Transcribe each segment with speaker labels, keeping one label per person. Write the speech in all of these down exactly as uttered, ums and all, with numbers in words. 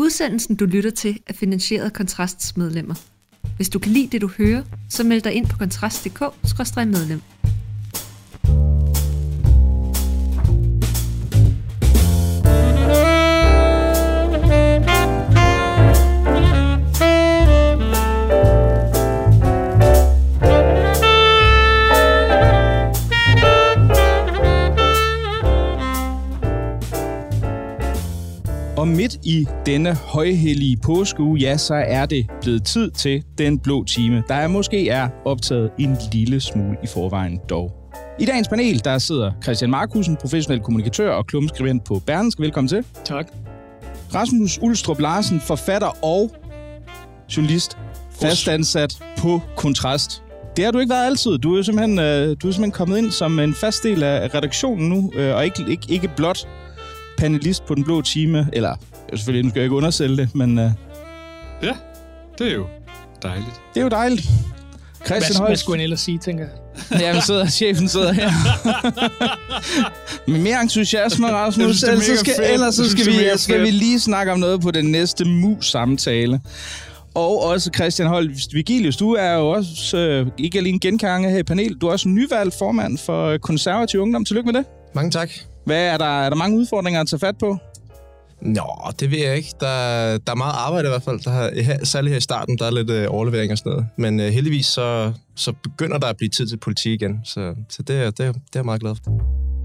Speaker 1: Udsendelsen, du lytter til, er finansieret af Kontrasts medlemmer. Hvis du kan lide det, du hører, så meld dig ind på kontrast punktum d k skråstreg medlem.
Speaker 2: Og midt i denne højhellige påskeuge, ja, så er det blevet tid til Den Blå Time, der måske er optaget en lille smule i forvejen dog. I dagens panel, der sidder Christian Marcussen, professionel kommunikatør og klummeskribent på Berlingske. Velkommen til.
Speaker 3: Tak.
Speaker 2: Rasmus Ulstrup Larsen, forfatter og journalist, fastansat på Kontrast. Det har du ikke været altid. Du er simpelthen, du er simpelthen kommet ind som en fast del af redaktionen nu, og ikke, ikke, ikke blot panelist på Den Blå Time, eller selvfølgelig, nu skal jeg ikke undersælge det, men... Uh...
Speaker 3: Ja, det er jo dejligt.
Speaker 2: Det er jo dejligt.
Speaker 4: Christian Holst... Hvad skulle han ellers sige, tænker jeg?
Speaker 2: Jamen, sidder, chefen sidder her. Med mere entusiasme, Rasmus, så skal, ellers så skal, vi, skal vi lige snakke om noget på den næste mus-samtale. Og også Christian Holst Vigilius, du er jo også øh, ikke alene genkange her i panelet, du er også nyvalgt formand for Konservativ Ungdom. Tillykke med det.
Speaker 5: Mange tak.
Speaker 2: Hvad er der, er der mange udfordringer at tage fat på?
Speaker 5: Nå, det ved jeg ikke. Der, der er meget arbejde i hvert fald. Der har, særligt her i starten, der er lidt øh, overlevering og sådan noget. Men øh, heldigvis så, så begynder der at blive tid til politik igen. Så, så det, er, det, er, det er jeg meget glad for.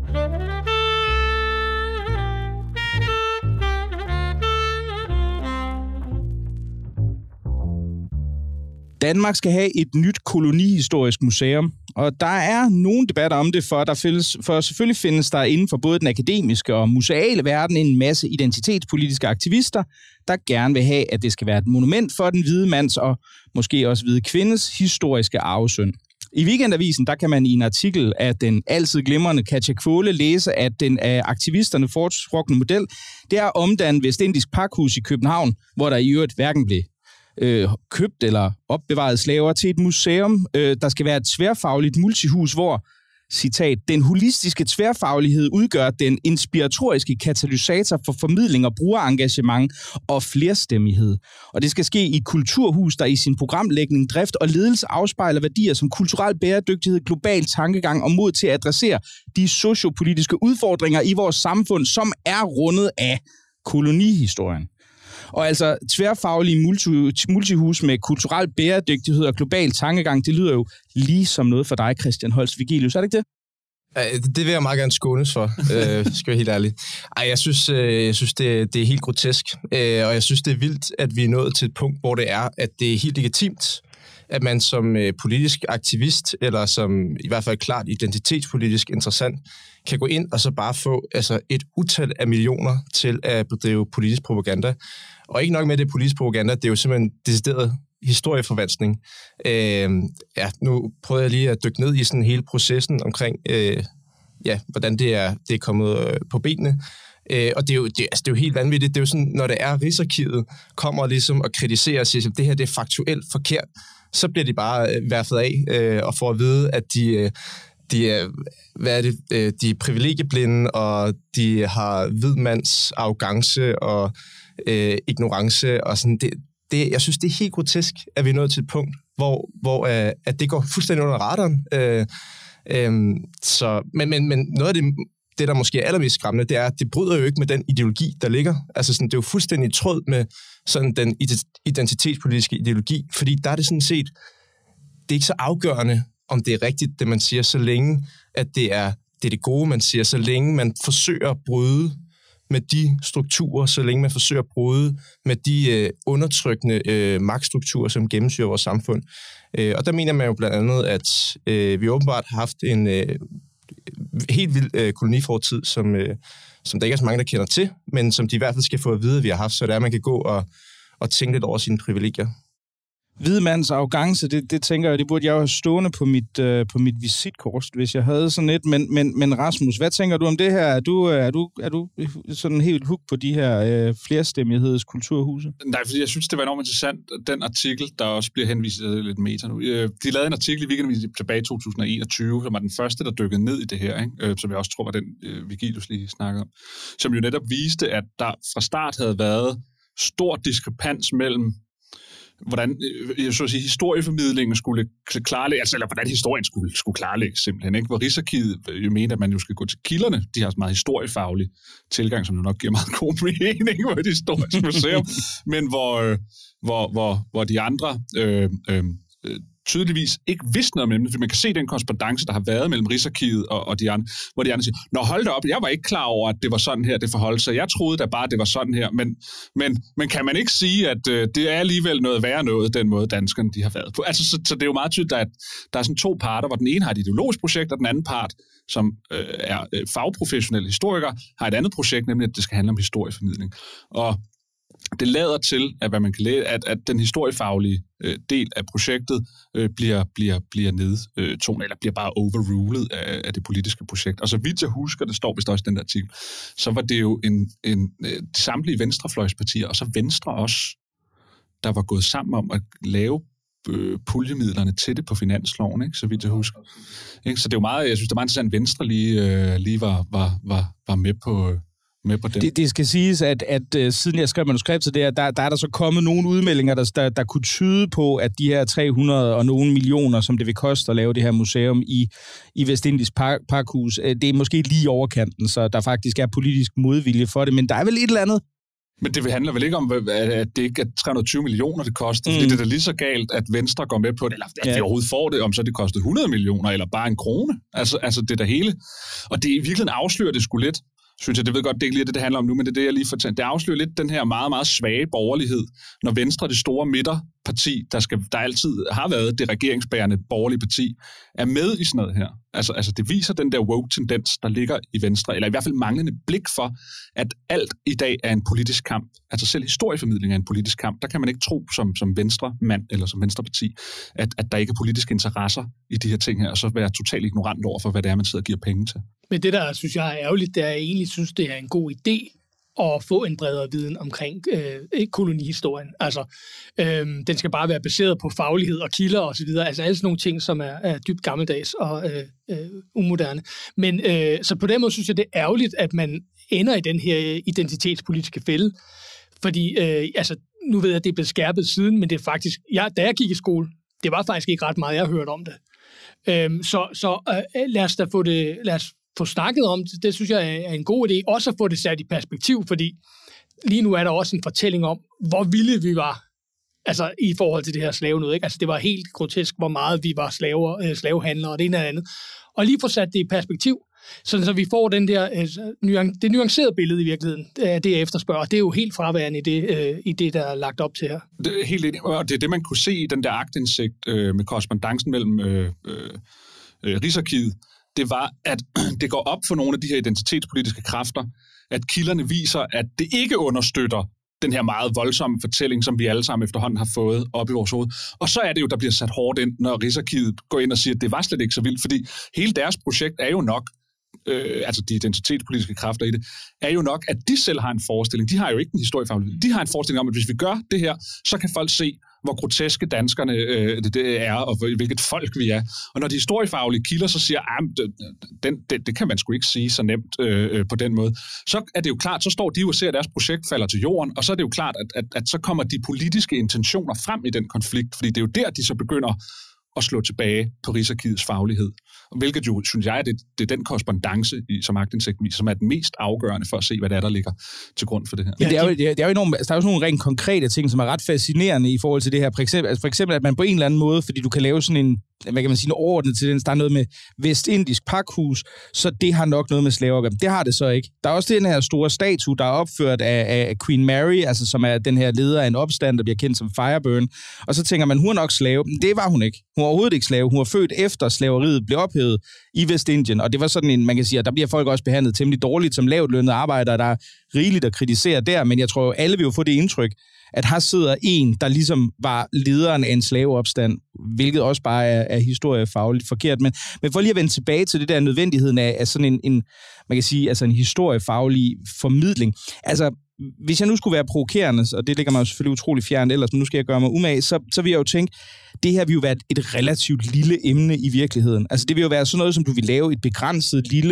Speaker 2: Danmark skal have et nyt kolonihistorisk museum, og der er nogle debatter om det, for, der findes, for selvfølgelig findes der inden for både den akademiske og museale verden en masse identitetspolitiske aktivister, der gerne vil have, at det skal være et monument for den hvide mands og måske også hvide kvindes historiske arvesynd. I Weekendavisen der kan man i en artikel af den altid glimrende Katja Kvåle læse, at den af aktivisterne foretrukne model, det er at omdanne Vestindisk Pakhus i København, hvor der i øvrigt hverken blev Øh, købt eller opbevaret slaver, til et museum, øh, der skal være et tværfagligt multihus, hvor, citat, den holistiske tværfaglighed udgør den inspiratoriske katalysator for formidling og brugerengagement og flerstemmighed. Og det skal ske i et kulturhus, der i sin programlægning, drift og ledelse afspejler værdier som kulturel bæredygtighed, global tankegang og mod til at adressere de sociopolitiske udfordringer i vores samfund, som er rundet af kolonihistorien. Og altså tværfaglige multi, multihus med kulturel bæredygtighed og global tankegang, det lyder jo lige som noget for dig, Christian Holst Vigilius. Er det ikke det?
Speaker 5: Det vil jeg meget gerne skånes for, øh, skal jeg være helt ærlig. Ej, jeg synes, øh, jeg synes det, det er helt grotesk, øh, og jeg synes, det er vildt, at vi er nået til et punkt, hvor det er, at det er helt legitimt, at man som øh, politisk aktivist, eller som i hvert fald klart identitetspolitisk interessant, kan gå ind og så bare få altså, et utal af millioner til at bedrive politisk propaganda. Og ikke nok med det politisk propaganda, det er jo simpelthen decideret historieforvanskning. Øh, ja, nu prøver jeg lige at dykke ned i sådan hele processen omkring, øh, ja, hvordan det er, det er kommet øh, på benene. Øh, og det er, jo, det, altså, det er jo helt vanvittigt. Det er jo sådan, når det er Rigsarkivet kommer ligesom og kritiserer og siger, at det her det er faktuelt forkert, så bliver de bare øh, værfet af øh, og får at vide, at de... Øh, De er, hvad er det, de er privilegieblinde, og de har hvidmands arrogance og øh, ignorance. Og sådan. Det, det, jeg synes, det er helt grotesk, at vi er nået til et punkt, hvor, hvor øh, at det går fuldstændig under radaren. Øh, øh, så, men, men, men noget af det, det, der måske er allermest skræmmende, det er, at det bryder jo ikke med den ideologi, der ligger. Altså, sådan, det er jo fuldstændig i tråd med sådan, den identitetspolitiske ideologi, fordi der er det sådan set, det er ikke så afgørende, om det er rigtigt, det man siger, så længe, at det er det, er det gode, man siger, så længe man forsøger at bryde med de strukturer, så længe man forsøger at bryde med de øh, undertrykkende øh, magtstrukturer, som gennemsyrer vores samfund. Øh, og der mener man jo blandt andet, at øh, vi åbenbart har haft en øh, helt vild øh, kolonifortid, som, øh, som der ikke er så mange, der kender til, men som de i hvert fald skal få at vide, at vi har haft, så det er, at man kan gå og, og tænke lidt over sine privilegier.
Speaker 2: Hvidmands arrogance, det, det tænker jeg, det burde jeg jo have stående på mit, øh, på mit visitkort, hvis jeg havde sådan et. Men, men, men Rasmus, hvad tænker du om det her? Er du, er du, er du sådan helt hook på de her øh, flerstemmighedes kulturhuse?
Speaker 3: Nej, fordi jeg synes, det var enormt interessant, den artikel, der også bliver henvist til lidt meta nu. De lavede en artikel i Weekendavisen tilbage i to tusind og enogtyve, som var den første, der dykkede ned i det her, ikke? Som jeg også tror var den, Vigilius lige snakkede om, som jo netop viste, at der fra start havde været stor diskrepans mellem hvordan jeg så at sige, historieformidlingen skulle klarlægge, altså, eller hvordan historien skulle, skulle klarlægge simpelthen, ikke? Hvor Rigsarkivet jo mente, at man jo skal gå til kilderne. De har så meget historiefaglig tilgang, som jo nok giver meget god mening på et historisk museum, men hvor, hvor, hvor, hvor de andre øh, øh, tydeligvis ikke vidste noget om emnet, for man kan se den korrespondance, der har været mellem Rigsarkivet og, og de andre, hvor de andre siger, nå hold da op, jeg var ikke klar over, at det var sådan her, det forholdt sig. Jeg troede da bare, at det var sådan her, men, men, men kan man ikke sige, at øh, det er alligevel noget værre noget, den måde danskerne de har været på. Altså, så, så det er jo meget tydeligt, at der er sådan to parter, hvor den ene har et ideologisk projekt, og den anden part, som øh, er øh, fagprofessionelle historikere, har et andet projekt, nemlig at det skal handle om historieformidling. Og det lader til, at hvad man kan læse, at, at den historiefaglige øh, del af projektet øh, bliver, bliver, bliver nedtonet, eller bliver bare overrulet af, af det politiske projekt. Og så vidt jeg husker, det står vist også i den der artikel, så var det jo en, en, øh, samtlige venstrefløjspartier, og så Venstre også, der var gået sammen om at lave øh, puljemidlerne til det på finansloven, ikke? Så vidt jeg husker. Ikke? Så det er jo meget, jeg synes, det er meget interessant, at Venstre lige, øh, lige var, var, var, var med på... Øh,
Speaker 2: Det, det skal siges, at, at uh, siden jeg skrev manuskriptet der, der, der er der så kommet nogle udmeldinger, der, der, der kunne tyde på, at de her tre hundrede og nogle millioner, som det vil koste at lave det her museum i, i Vestindisk Park, Parkhus, det er måske lige i overkanten, så der faktisk er politisk modvilje for det, men der er vel et eller andet.
Speaker 3: Men det handler vel ikke om, at det ikke er tre hundrede og tyve millioner, det koster, mm. fordi det er da lige så galt, at Venstre går med på det, eller at ja. de overhovedet får det, om så det koster hundrede millioner, eller bare en krone. Altså, altså det der hele. Og det i virkeligheden afslører det sgu lidt, synes jeg, det ved godt, det er ikke lige det, det handler om nu, men det er det, jeg lige fortalte. Det afslører lidt den her meget, meget svage borgerlighed, når Venstre, det store midterparti, der, skal, der altid har været det regeringsbærende borgerlige parti, er med i sådan noget her. Altså, altså det viser den der woke-tendens, der ligger i Venstre, eller i hvert fald manglende blik for, at alt i dag er en politisk kamp. Altså selv historieformidling er en politisk kamp. Der kan man ikke tro som, som Venstre-mand eller som Venstreparti, at, at der ikke er politiske interesser i de her ting her, og så være totalt ignorant over for, hvad det er, man sidder og giver penge til.
Speaker 4: Men det, der synes jeg er ærgerligt, det er, at jeg egentlig synes, det er en god idé at få en bredere viden omkring øh, kolonihistorien. Altså, øh, den skal bare være baseret på faglighed og kilder og så videre. Altså alle sådan nogle ting, som er, er dybt gammeldags og øh, øh, umoderne. Men øh, så på den måde synes jeg, det er ærgerligt, at man ender i den her identitetspolitiske fælde. Fordi, øh, altså, nu ved jeg, at det er blevet skærpet siden, men det er faktisk, jeg, da jeg gik i skole, det var faktisk ikke ret meget, jeg hørte om det. Øh, så så øh, lad os da få det, lad os få snakket om det, det synes jeg er en god idé. Også at få det sat i perspektiv, fordi lige nu er der også en fortælling om, hvor vilde vi var, altså i forhold til det her slavenød, ikke? Altså det var helt grotesk, hvor meget vi var slaver, øh, slavehandlere og det ene og andet. Og lige få sat det i perspektiv, sådan så vi får den der, øh, det nuancerede billede i virkeligheden, det, det jeg efterspørger. Det er jo helt fraværende i det, øh, i det, der er lagt op til her.
Speaker 3: Det er helt enig, og det er det, man kunne se i den der aktindsigt øh, med korrespondancen mellem øh, øh, Rigsarkivet. Det var, at det går op for nogle af de her identitetspolitiske kræfter, at kilderne viser, at det ikke understøtter den her meget voldsomme fortælling, som vi alle sammen efterhånden har fået op i vores hoved. Og så er det jo, der bliver sat hårdt ind, når Rigsarkivet går ind og siger, at det var slet ikke så vildt, fordi hele deres projekt er jo nok, øh, altså de identitetspolitiske kræfter i det, er jo nok, at de selv har en forestilling. De har jo ikke en historiefaglighed. De har en forestilling om, at hvis vi gør det her, så kan folk se, hvor groteske danskerne øh, det, det er, og hvilket folk vi er. Og når de historiefaglige kilder så siger, at det, det, det kan man sgu ikke sige så nemt øh, på den måde, så er det jo klart, så står de jo og ser, at deres projekt falder til jorden, og så er det jo klart, at, at, at så kommer de politiske intentioner frem i den konflikt, fordi det er jo der, de så begynder at slå tilbage på Rigsarkivets faglighed. Hvilket jo, synes jeg, det, det er den korrespondance, som aktindsigt viser, som er den mest afgørende for at se, hvad det er, der ligger til grund for det her.
Speaker 2: Ja, det er jo, det er jo enormt, der er jo sådan nogle rent konkrete ting, som er ret fascinerende i forhold til det her. For eksempel, altså for eksempel, at man på en eller anden måde, fordi du kan lave sådan en, hvad kan man sige, en overordnet tendens, der er noget med Vestindisk Parkhus, så det har nok noget med slaver at gøre. Det har det så ikke. Der er også den her store statue, der er opført af, af Queen Mary, altså som er den her leder af en opstand, der bliver kendt som Fireburn. Og så tænker man, hun er nok slave. Men det var hun ikke. Hun var overhovedet ikke slave. Hun var født efter slaveriet blev ophævet i Vestindien. Og det var sådan en, man kan sige, at der bliver folk også behandlet temmelig dårligt som lavtlønnede arbejdere, der er rigeligt at kritisere der. Men jeg tror jo, alle vil jo få det indtryk, at her sidder en, der ligesom var lederen af en slaveopstand, hvilket også bare er, er historiefagligt forkert. Men, men for lige at vende tilbage til det der nødvendigheden af, af sådan en, en, man kan sige, altså en historiefaglig formidling. Altså, hvis jeg nu skulle være provokerende, og det ligger mig jo selvfølgelig utrolig fjernt ellers, men nu skal jeg gøre mig umage, så, så vil jeg jo tænke, det her vil jo være et, et relativt lille emne i virkeligheden. Altså, det vil jo være sådan noget, som du vil lave et begrænset lille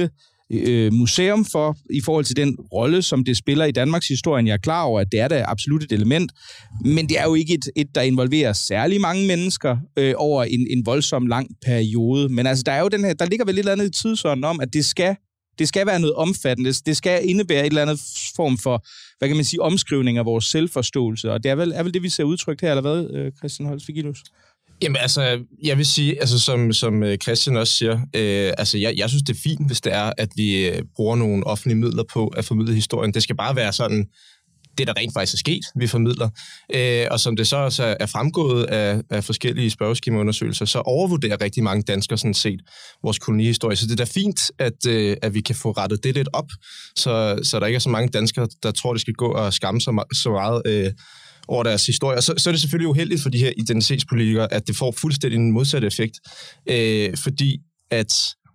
Speaker 2: øh, museum for, i forhold til den rolle, som det spiller i Danmarks historie. Jeg er klar over, at det er da absolut et element, men det er jo ikke et, et der involverer særlig mange mennesker øh, over en, en voldsom lang periode. Men altså, der er jo den her, der ligger vel et eller andet i tidsånden om, at det skal Det skal være noget omfattende. Det skal indebære et eller andet form for, hvad kan man sige, omskrivning af vores selvforståelse. Og det er vel, er vel det, vi ser udtrykt her, eller hvad, Christian Holst Vigilius?
Speaker 5: Jamen altså, jeg vil sige, altså som, som Christian også siger, øh, altså jeg, jeg synes, det er fint, hvis det er, at vi bruger nogle offentlige midler på at formidle historien. Det skal bare være sådan, det der rent faktisk er sket, vi formidler. Øh, og som det så også er fremgået af, af forskellige spørgeskemaundersøgelser, så overvurderer rigtig mange danskere sådan set vores kolonihistorie. Så det er da fint, at, øh, at vi kan få rettet det lidt op, så, så der ikke er så mange danskere, der tror, det skal gå og skamme så meget, så meget øh, over deres historie. Og så, så er det selvfølgelig uheldigt for de her identitetspolitikere, at det får fuldstændig en modsatte effekt, øh, fordi at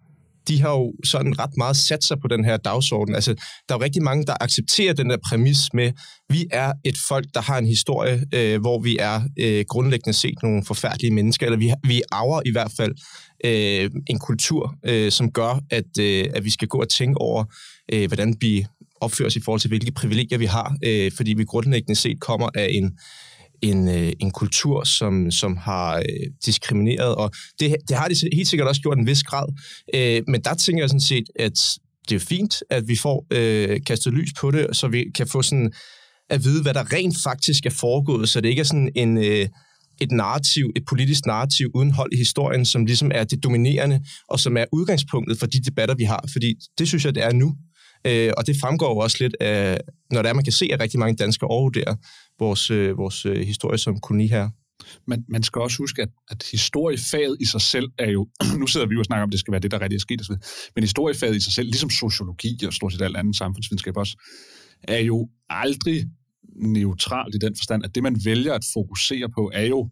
Speaker 5: de har jo sådan ret meget sat sig på den her dagsorden. Altså, der er jo rigtig mange, der accepterer den der præmis med, vi er et folk, der har en historie, øh, hvor vi er øh, grundlæggende set nogle forfærdelige mennesker, eller vi, vi arver i hvert fald øh, en kultur, øh, som gør, at, øh, at vi skal gå og tænke over, øh, hvordan vi opfører os i forhold til, hvilke privilegier vi har, øh, fordi vi grundlæggende set kommer af en En, en kultur, som, som har øh, diskrimineret, og det, det har de helt sikkert også gjort en vis grad. Øh, men der tænker jeg sådan set, at det er fint, at vi får øh, kastet lys på det, så vi kan få sådan at vide, hvad der rent faktisk er foregået, så det ikke er sådan en, øh, et narrativ, et politisk narrativ uden hold i historien, som ligesom er det dominerende, og som er udgangspunktet for de debatter, vi har. Fordi det synes jeg, det er nu. Øh, og det fremgår også lidt af, når det er, man kan se, at rigtig mange danskere overvurderer vores, øh, vores øh, historie som koloniherre.
Speaker 3: Men man skal også huske, at, at historiefaget i sig selv er jo, nu sidder vi jo og snakker om, det skal være det, der rigtig er sket, men historiefaget i sig selv, ligesom sociologi og stort set alt andet samfundsvidenskab også, er jo aldrig neutralt i den forstand, at det, man vælger at fokusere på, er jo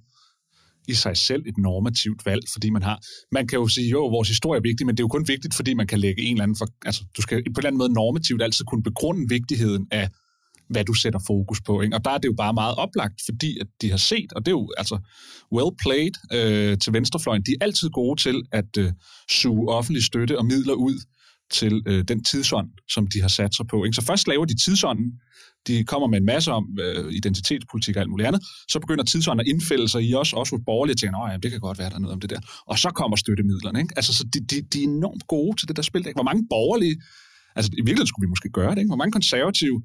Speaker 3: i sig selv et normativt valg, fordi man har, man kan jo sige, jo, vores historie er vigtig, men det er jo kun vigtigt, fordi man kan lægge en eller anden, for, altså du skal på en eller anden måde normativt altid kunne begrunde vigtigheden af, hvad du sætter fokus på, ikke? Og der er det jo bare meget oplagt, fordi at de har set, og det er jo altså well played øh, til venstrefløjen, de er altid gode til at øh, suge offentlig støtte og midler ud til øh, den tidsånd, som de har sat sig på, ikke? Så først laver de tidsånden, de kommer med en masse om øh, identitetspolitik og alt muligt andet, så begynder tidsånden at indfælde sig i os, også hos borgerlige, og tænker, ja, det kan godt være, der er noget om det der. Og så kommer støttemidlerne, ikke? Altså, så de, de, de er enormt gode til det der spil, ikke? Hvor mange borgerlige, altså i virkeligheden skulle vi måske gøre det, ikke? Hvor mange konservative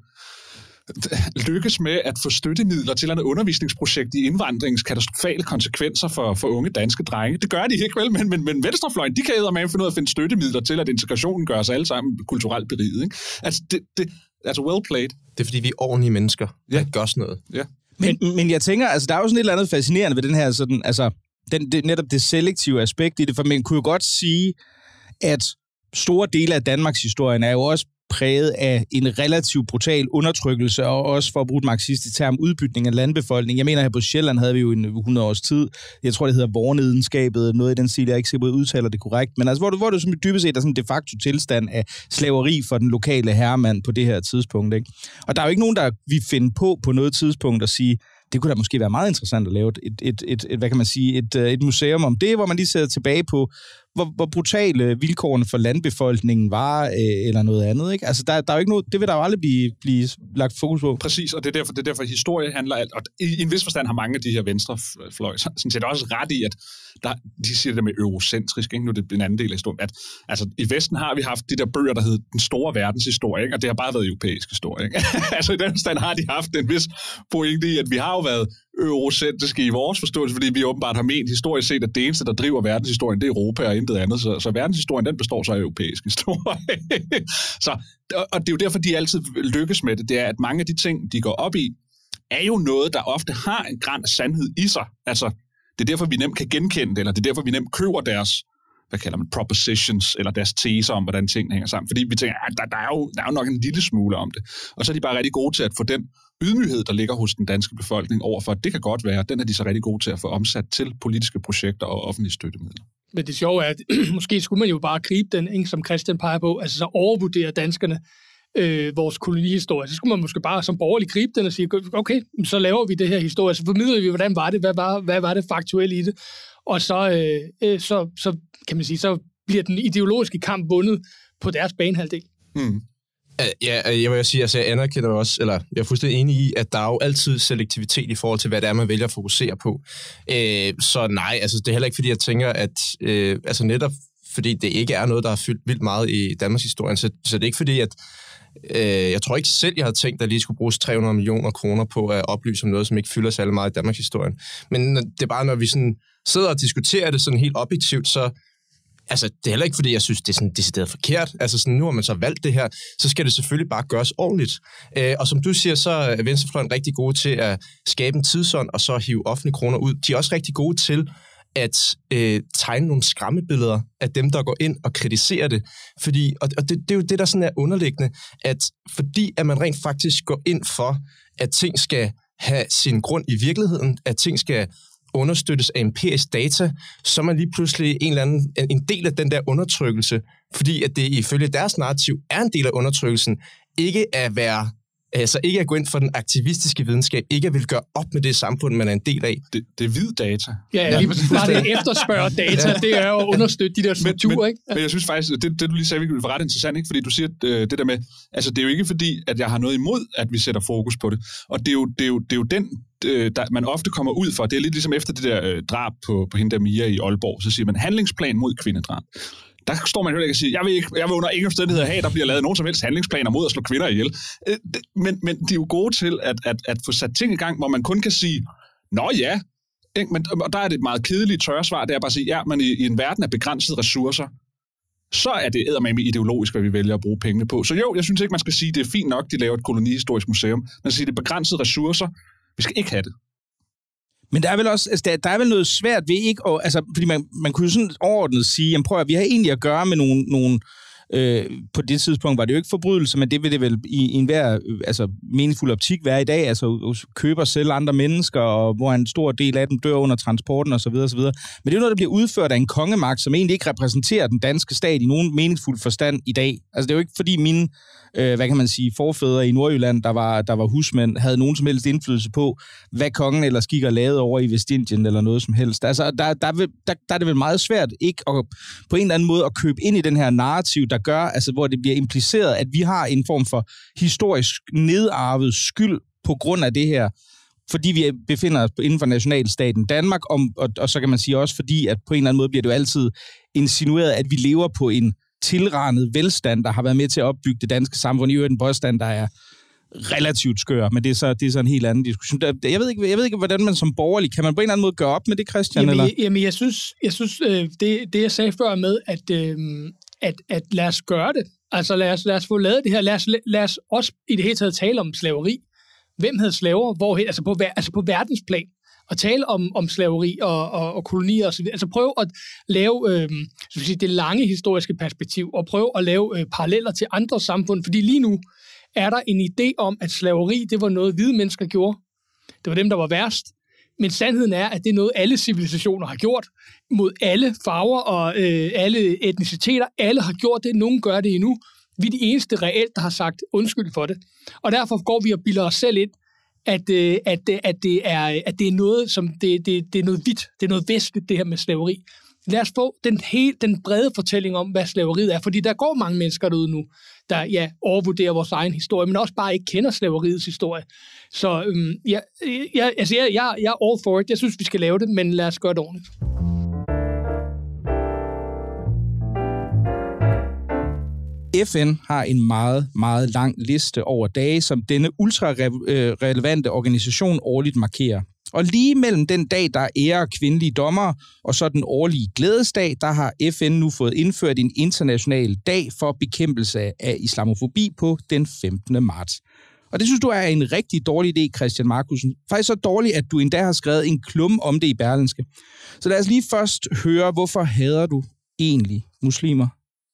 Speaker 3: lykkes med at få støttemidler til et undervisningsprojekt i indvandringens katastrofale konsekvenser for, for unge danske drenge. Det gør de ikke, vel? Men, men, men venstrefløjen, de kan eddermame finde ud af at finde støttemidler til, at integrationen gør os alle sammen kulturelt beriget, ikke? Altså, det, det, altså well played.
Speaker 5: Det er, fordi vi er ordentlige mennesker, der ja. gør sådan noget.
Speaker 3: Ja.
Speaker 2: Men, men jeg tænker, altså, der er jo sådan et eller andet fascinerende ved den her, sådan, altså, den, det, netop det selektive aspekt i det, for man kunne jo godt sige, at store dele af Danmarks historien er jo også præget af en relativt brutal undertrykkelse, og også for at bruge et marxistisk term, udbytning af landbefolkningen. Jeg mener, her på Sjælland havde vi jo en hundrede års tid, jeg tror, det hedder vornedenskabet, noget i den stil, jeg er ikke sikker på, at udtaler det korrekt, men altså, hvor det, hvor det som dybest set er sådan en de facto tilstand af slaveri for den lokale herremand på det her tidspunkt, ikke? Og der er jo ikke nogen, der vi finde på på noget tidspunkt at sige, det kunne da måske være meget interessant at lave et, et, et, et, et hvad kan man sige, et, et museum om det, hvor man lige ser tilbage på, hvor, hvor brutale vilkårene for landbefolkningen var, øh, eller noget andet, ikke? Altså, der, der er jo ikke noget, det vil der jo aldrig blive, blive lagt fokus på.
Speaker 3: Præcis, og det er derfor, det er derfor historie handler alt, og i, i en vis forstand har mange af de her venstrefløj sådan set også ret i, at der, de siger det med eurocentrisk, ikke? Nu er det en anden del af historien, at altså, i Vesten har vi haft de der bøger, der hedder Den Store Verdenshistorie, ikke? Og det har bare været europæisk historie, ikke? Altså i den forstand har de haft en vis pointe i, at vi har jo været eurocentriske i vores forståelse, fordi vi åbenbart har ment historisk set, at det eneste, der driver verdenshistorien, det er Europa og intet andet. Så, så verdenshistorien, den består så af europæisk historie. så, og det er jo derfor, de altid lykkes med det, det er, at mange af de ting, de går op i, er jo noget, der ofte har en gran af sandhed i sig. Altså, det er derfor, vi nemt kan genkende det, eller det er derfor, vi nemt køber deres, hvad kalder man, propositions, eller deres teser om, hvordan tingene hænger sammen. Fordi vi tænker, at der, der, er jo, der er jo nok en lille smule om det. Og så er de bare rigtig gode til at få den ydmyghed, der ligger hos den danske befolkning overfor, at det kan godt være, den er de så rigtig gode til at få omsat til politiske projekter og offentlige støttemidler. Men
Speaker 4: det sjove er, at måske skulle man jo bare gribe den, ikke, som Christian peger på, altså så overvurdere danskerne øh, vores kolonihistorie. Så skulle man måske bare som borgerlig gribe den og sige, okay, så laver vi det her historie, så formidler vi, hvordan var det, hvad var, hvad var det faktuelle i det, og så, øh, så, så kan man sige, så bliver den ideologiske kamp vundet på deres banehalvdel.
Speaker 3: Mm.
Speaker 5: Ja, jeg vil sige, altså jeg anerkender også, eller jeg er fuldstændig enig i, at der er jo altid selektivitet i forhold til, hvad det er, man vælger at fokusere på. Øh, så nej, altså det er heller ikke, fordi jeg tænker, at øh, altså netop fordi det ikke er noget, der har fyldt vildt meget i Danmarks historie, så, så det er ikke fordi, at øh, jeg tror ikke selv, jeg havde tænkt, at lige skulle bruges tre hundrede millioner kroner på at oplyse om noget, som ikke fylder særlig meget i Danmarks historie. Men det er bare, når vi sådan sidder og diskuterer det sådan helt objektivt, så altså, det er heller ikke, fordi jeg synes, det er sådan decideret forkert. Altså, sådan, nu har man så valgt det her, så skal det selvfølgelig bare gøres ordentligt. Øh, og som du siger, så er Venstrefløjen rigtig gode til at skabe en tidsånd, og så hive offentlige kroner ud. De er også rigtig gode til at øh, tegne nogle skræmmebilleder af dem, der går ind og kritiserer det. Fordi, og, og det, det er jo det, der sådan er underliggende, at fordi at man rent faktisk går ind for, at ting skal have sin grund i virkeligheden, at ting skal understøttes af empirisk data, så er man lige pludselig en eller anden en del af den der undertrykkelse, fordi at det ifølge deres narrativ er en del af undertrykkelsen, ikke at være, altså ikke at gå ind for den aktivistiske videnskab, ikke at vil gøre op med det samfund, man er en del af.
Speaker 3: Det, det er hvid data.
Speaker 4: Ja, ja, lige præcis. Bare det efterspørger data, ja. Det er jo at understøtte de der strukturer,
Speaker 3: men, men,
Speaker 4: ikke?
Speaker 3: Men jeg synes faktisk, det, det du lige sagde, var ret interessant, ikke? Fordi du siger øh, det der med, altså det er jo ikke fordi, at jeg har noget imod, at vi sætter fokus på det. Og det er jo, det er jo, det er jo den, øh, der man ofte kommer ud for. Det er lidt ligesom efter det der øh, drab på, på hende der Mia i Aalborg, så siger man handlingsplan mod kvindedrab. Der står man jo ikke og siger, jeg vil, ikke, jeg vil under ingen omstændigheder have, at der bliver lavet nogen som helst handlingsplaner mod at slå kvinder ihjel. Men, men de er jo gode til at, at, at få sat ting i gang, hvor man kun kan sige, nå ja, men, og der er det et meget kedeligt tørresvar, det er bare at sige, ja, men i, i en verden af begrænsede ressourcer, så er det eddermame ideologisk, hvad vi vælger at bruge pengene på. Så jo, jeg synes ikke, man skal sige, det er fint nok, de laver et kolonihistorisk museum, men at sige, det er begrænsede ressourcer, vi skal ikke have det.
Speaker 2: Men der er vel også, altså der, der er vel noget svært ved ikke, og, altså, fordi man, man kunne jo sådan overordnet sige, jamen prøv at, vi har egentlig at gøre med nogle, nogle øh, på det tidspunkt var det jo ikke forbrydelser, men det vil det vel i, i enhver altså, meningsfuld optik være i dag, altså købe og sælge andre mennesker, og hvor en stor del af dem dør under transporten osv. osv. Men det er jo noget, der bliver udført af en kongemagt, som egentlig ikke repræsenterer den danske stat i nogen meningsfuld forstand i dag. Altså det er jo ikke fordi mine øh, hvad kan man sige, forfædre i Nordjylland, der var, der var husmænd, havde nogen som helst indflydelse på, hvad kongen ellers gik og lavede over i Vestindien eller noget som helst. Altså, der, der, der, der er det vel meget svært ikke at, på en eller anden måde at købe ind i den her narrativ, der gør, altså, hvor det bliver impliceret, at vi har en form for historisk nedarvet skyld på grund af det her, fordi vi befinder os inden for nationalstaten Danmark, og, og, og så kan man sige også, fordi at på en eller anden måde bliver det jo altid insinueret, at vi lever på en tilranet velstand, der har været med til at opbygge det danske samfund. I øvrigt en påstand, der er relativt skør, men det er så, det er så en helt anden diskussion. Jeg ved, ikke, jeg ved ikke, hvordan man som borgerlig, kan man på en eller anden måde gøre op med det, Christian?
Speaker 4: Jamen,
Speaker 2: eller?
Speaker 4: Jeg, jamen jeg synes, jeg synes øh, det, det jeg sagde før med, at, øh, at, at lad os gøre det. Altså lad os, lad os få lavet det her. Lad os, lad os også i det hele taget tale om slaveri. Hvem havde slaver? Hvorhen? Altså på, altså på verdensplan. At tale om, om slaveri og, og, og kolonier og så videre. Altså prøve at lave øh, så vil sige, det lange historiske perspektiv, og prøve at lave øh, paralleller til andre samfund, fordi lige nu er der en idé om, at slaveri, det var noget, hvide mennesker gjorde. Det var dem, der var værst. Men sandheden er, at det er noget, alle civilisationer har gjort, mod alle farver og øh, alle etniciteter. Alle har gjort det, nogen gør det endnu. Vi er de eneste reelt, der har sagt undskyld for det. Og derfor går vi og bilder os selv ind, At, at, at, det er, at det er noget, som det, det, det er noget hvidt, det er noget vestligt, det her med slaveri. Lad os få den, hele, den brede fortælling om, hvad slaveriet er, fordi der går mange mennesker derude nu, der ja, overvurderer vores egen historie, men også bare ikke kender slaveriets historie. Så øhm, ja, ja, altså, jeg, jeg, jeg er all for it. Jeg synes, vi skal lave det, men lad os gøre det ordentligt.
Speaker 2: F N har en meget, meget lang liste over dage, som denne ultra-relevante organisation årligt markerer. Og lige mellem den dag, der ærer kvindelige dommere, og så den årlige glædesdag, der har F N nu fået indført en international dag for bekæmpelse af islamofobi på den femtende marts. Og det synes du er en rigtig dårlig idé, Christian Marcussen. Faktisk så dårlig, at du endda har skrevet en klum om det i Berlingske. Så lad os lige først høre, hvorfor hader du egentlig muslimer?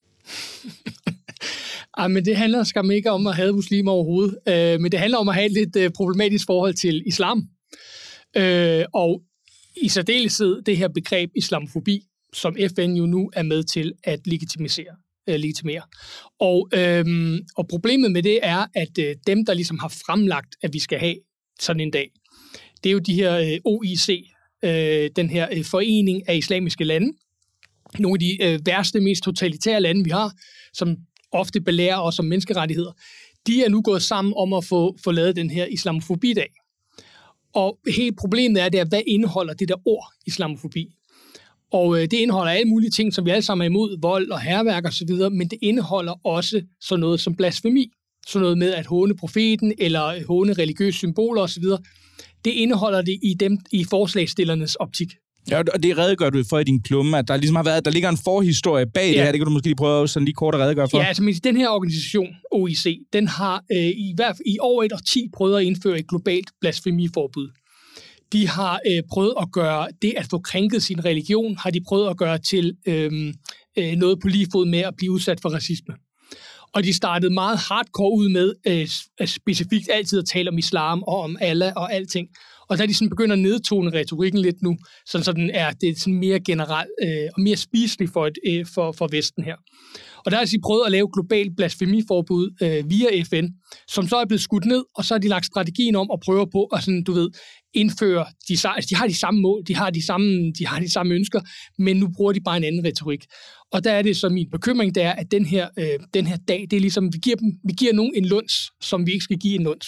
Speaker 4: Ej, men det handler skam ikke om at hade muslimer overhovedet, øh, men det handler om at have et lidt øh, problematisk forhold til islam. Øh, og i særdeleshed det her begreb islamofobi, som F N jo nu er med til at legitimisere, øh, legitimere. Og, øh, og problemet med det er, at øh, dem, der ligesom har fremlagt, at vi skal have sådan en dag, det er jo de her øh, O I C, øh, den her øh, forening af islamiske lande, nogle af de øh, værste, mest totalitære lande, vi har, som ofte belærer os om menneskerettigheder, de er nu gået sammen om at få, få lavet den her islamofobi-dag. Og helt problemet er, det er, hvad indeholder det der ord, islamofobi? Og øh, det indeholder alle mulige ting, som vi alle sammen er imod, vold og hærværk og så videre, men det indeholder også sådan noget som blasfemi. Sådan noget med at håne profeten, eller håne religiøse symboler og så videre. Det indeholder det i, dem, i forslagsstillernes optik.
Speaker 2: Ja, og det redegør du for i din klumme, at der ligesom har været, der ligger en forhistorie bag ja. det her. Det kan du måske lige prøve sådan lige kort at redegøre for.
Speaker 4: Ja, altså den her organisation, O I C, den har øh, i hvert fald i over et årti prøvet at indføre et globalt blasfemiforbud. De har øh, prøvet at gøre det at få krænket sin religion, har de prøvet at gøre til øh, øh, noget på lige fod med at blive udsat for racisme. Og de startede meget hardcore ud med øh, specifikt altid at tale om islam og om Allah og alting. Og der er de sådan begynder at nedtone retorikken lidt nu, sådan så den er, det er sådan mere generelt øh, og mere spiselig for, et, øh, for, for Vesten her. Og der har de prøvet at lave globalt blasfemiforbud øh, via F N, som så er blevet skudt ned, og så har de lagt strategien om at prøve på at sådan, du ved, indføre, de, altså de har de samme mål, de har de samme, de har de samme ønsker, men nu bruger de bare en anden retorik. Og der er det så min bekymring, det er, at den her, øh, den her dag, det er ligesom, vi giver, dem, vi giver nogen en luns, som vi ikke skal give en luns.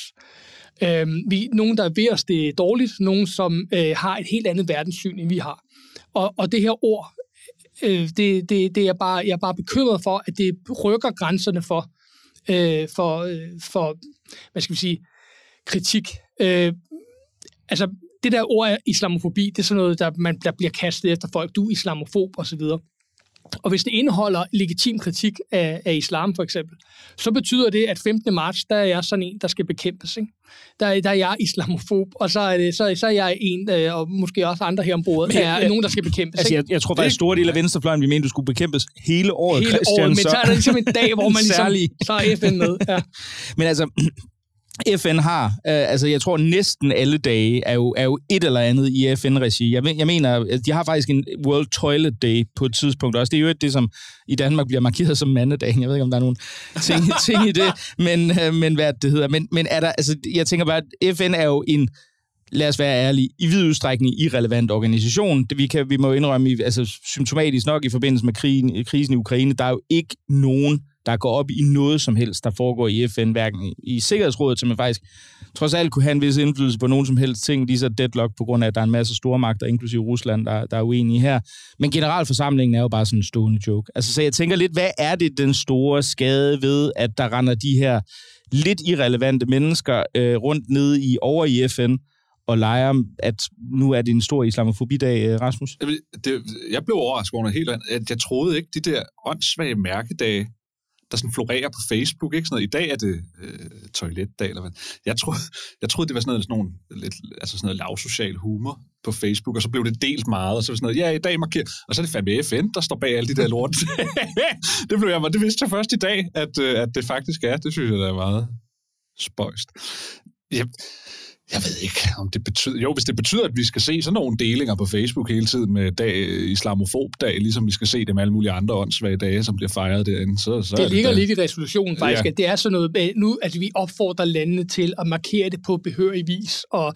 Speaker 4: Øh, vi, nogen, der er ved os det dårligt, nogen, som øh, har et helt andet verdenssyn, end vi har. Og, og det her ord, øh, det, det, det er bare, jeg er bare bekymret for, at det rykker grænserne for, øh, for, øh, for hvad skal vi sige, kritik. Øh, altså, det der ord er islamofobi, det er sådan noget, der, man, der bliver kastet efter folk, du er islamofob osv. Og hvis det indeholder legitim kritik af, af islam for eksempel, så betyder det, at femtende marts, der er jeg sådan en, der skal bekæmpes. Ikke? Der, der er jeg islamofob, og så er, det, så, så er jeg en, øh, og måske også andre her ombord, der er ja, nogen, der skal bekæmpes.
Speaker 2: Altså, jeg, jeg tror faktisk, store del af venstrefløjen, vi mente, du skulle bekæmpes hele året,
Speaker 4: hele
Speaker 2: Christian.
Speaker 4: Året, men så, så er der ligesom en dag, hvor man ligesom, så er F N med. Ja.
Speaker 2: Men altså, F N har, øh, altså jeg tror næsten alle dage er jo, er jo et eller andet i F N-regi. Jeg, jeg mener, de har faktisk en World Toilet Day på et tidspunkt også. Det er jo det, som i Danmark bliver markeret som mandedagen. Jeg ved ikke, om der er nogen ting, ting i det, men, øh, men hvad det hedder. Men, men er der, altså jeg tænker bare, at F N er jo en, lad os være ærlige, i vid udstrækning irrelevant organisation. Det, vi, kan, vi må jo indrømme, altså symptomatisk nok i forbindelse med krigen, krisen i Ukraine, der er jo ikke nogen, der går op i noget som helst, der foregår i F N, hverken i Sikkerhedsrådet, som man faktisk trods alt kunne have en vis indflydelse på nogen som helst ting, lige så deadlock på grund af, at der er en masse store magter, inklusive Rusland, der, der er uenige her. Men generalforsamlingen er jo bare sådan en stående joke. Altså, så jeg tænker lidt, hvad er det den store skade ved, at der render de her lidt irrelevante mennesker øh, rundt nede i over i F N, og leger, at nu er det en stor islamofobidag, Rasmus?
Speaker 3: Det, jeg blev overrasket over noget helt andet, at jeg troede ikke, de der åndssvage mærkedage, der sådan florerer på Facebook, ikke sådan noget. I dag er det øh, toiletdag, eller hvad. Jeg troede, jeg troede, det var sådan noget, sådan nogle, lidt, altså sådan noget lavsocial humor på Facebook, og så blev det delt meget, og så var sådan noget, ja, i dag markerer, og så er det fandme F N, der står bag alle de der lort. det blev jeg, det vidste jeg først i dag, at, at det faktisk er. Det synes jeg, der er meget spøjst. Jeg, Jeg ved ikke, om det betyder... Jo, hvis det betyder, at vi skal se sådan nogle delinger på Facebook hele tiden med dag, islamofobdag, ligesom vi skal se det med alle mulige andre åndssvage dage, som bliver fejret derinde, så, så
Speaker 4: det, det ligger
Speaker 3: det
Speaker 4: lidt i resolutionen faktisk, ja. At det er sådan noget... Nu, altså, vi opfordrer landene til at markere det på behørig vis, og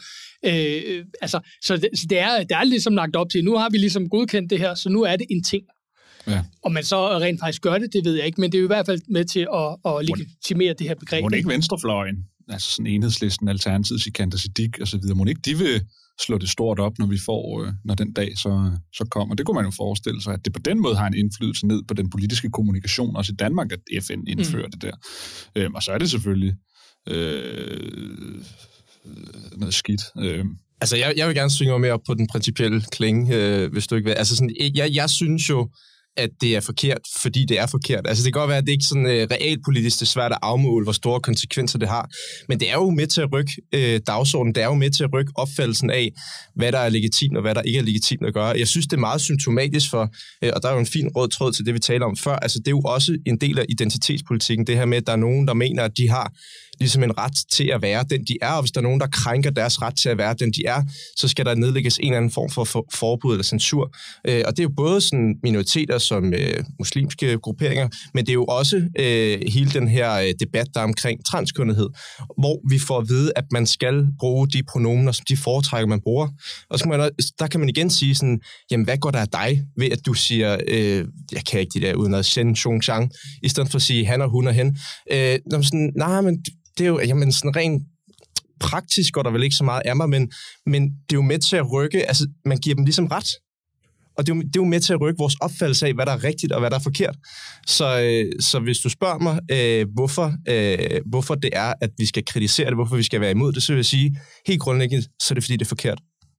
Speaker 4: øh, altså, så, det, så det, er, det er ligesom lagt op til. Nu har vi ligesom godkendt det her, så nu er det en ting. Ja. Om man så rent faktisk gør det, det ved jeg ikke, men det er jo i hvert fald med til at, at legitimere det her begreb.
Speaker 3: Må det ikke venstrefløjen? Altså sådan Enhedslisten, Alternativet, Sikander Siddiq og så videre. Må ikke de vil slå det stort op, når vi får, øh, når den dag så, så kommer. Det kunne man jo forestille sig, at det på den måde har en indflydelse ned på den politiske kommunikation, også i Danmark, at F N indfører mm. det der. Øhm, og så er det selvfølgelig øh, noget skidt. Øh.
Speaker 5: Altså, jeg, jeg vil gerne synge mere op på den principielle klinge, øh, hvis du ikke vil. Altså, sådan, jeg, jeg synes jo, at det er forkert, fordi det er forkert. Altså det kan godt være, at det ikke sådan uh, realpolitisk det er svært at afmåle, hvor store konsekvenser det har, men det er jo med til at rykke uh, dagsordenen, det er jo med til at rykke opfattelsen af, hvad der er legitimt og hvad der ikke er legitimt at gøre. Jeg synes, det er meget symptomatisk for, uh, og der er jo en fin rød tråd til det, vi taler om før, altså det er jo også en del af identitetspolitikken, det her med, at der er nogen, der mener, at de har ligesom en ret til at være den, de er, og hvis der er nogen, der krænker deres ret til at være den, de er, så skal der nedlægges en eller anden form for, for forbud eller censur. Øh, og det er jo både sådan minoriteter som øh, muslimske grupperinger, men det er jo også øh, hele den her øh, debat, der er omkring transkønnethed, hvor vi får at vide, at man skal bruge de pronomener, som de foretrækker, man bruger. Og så kan man, der kan man igen sige sådan, jamen hvad går der af dig ved, at du siger, øh, jeg kan ikke det der uden at sende Chongchang, i stedet for at sige han og hun og hen. Øh, sådan, nej, men det er jo, jamen sådan rent praktisk går der vel ikke så meget af mig, men, men det er jo med til at rykke, altså man giver dem ligesom ret. Og det er, jo, det er jo med til at rykke vores opfattelse af, hvad der er rigtigt og hvad der er forkert. Så, øh, så hvis du spørger mig, øh, hvorfor, øh, hvorfor det er, at vi skal kritisere det, hvorfor vi skal være imod det, så vil jeg sige, helt grundlæggende, så er det fordi, det er forkert.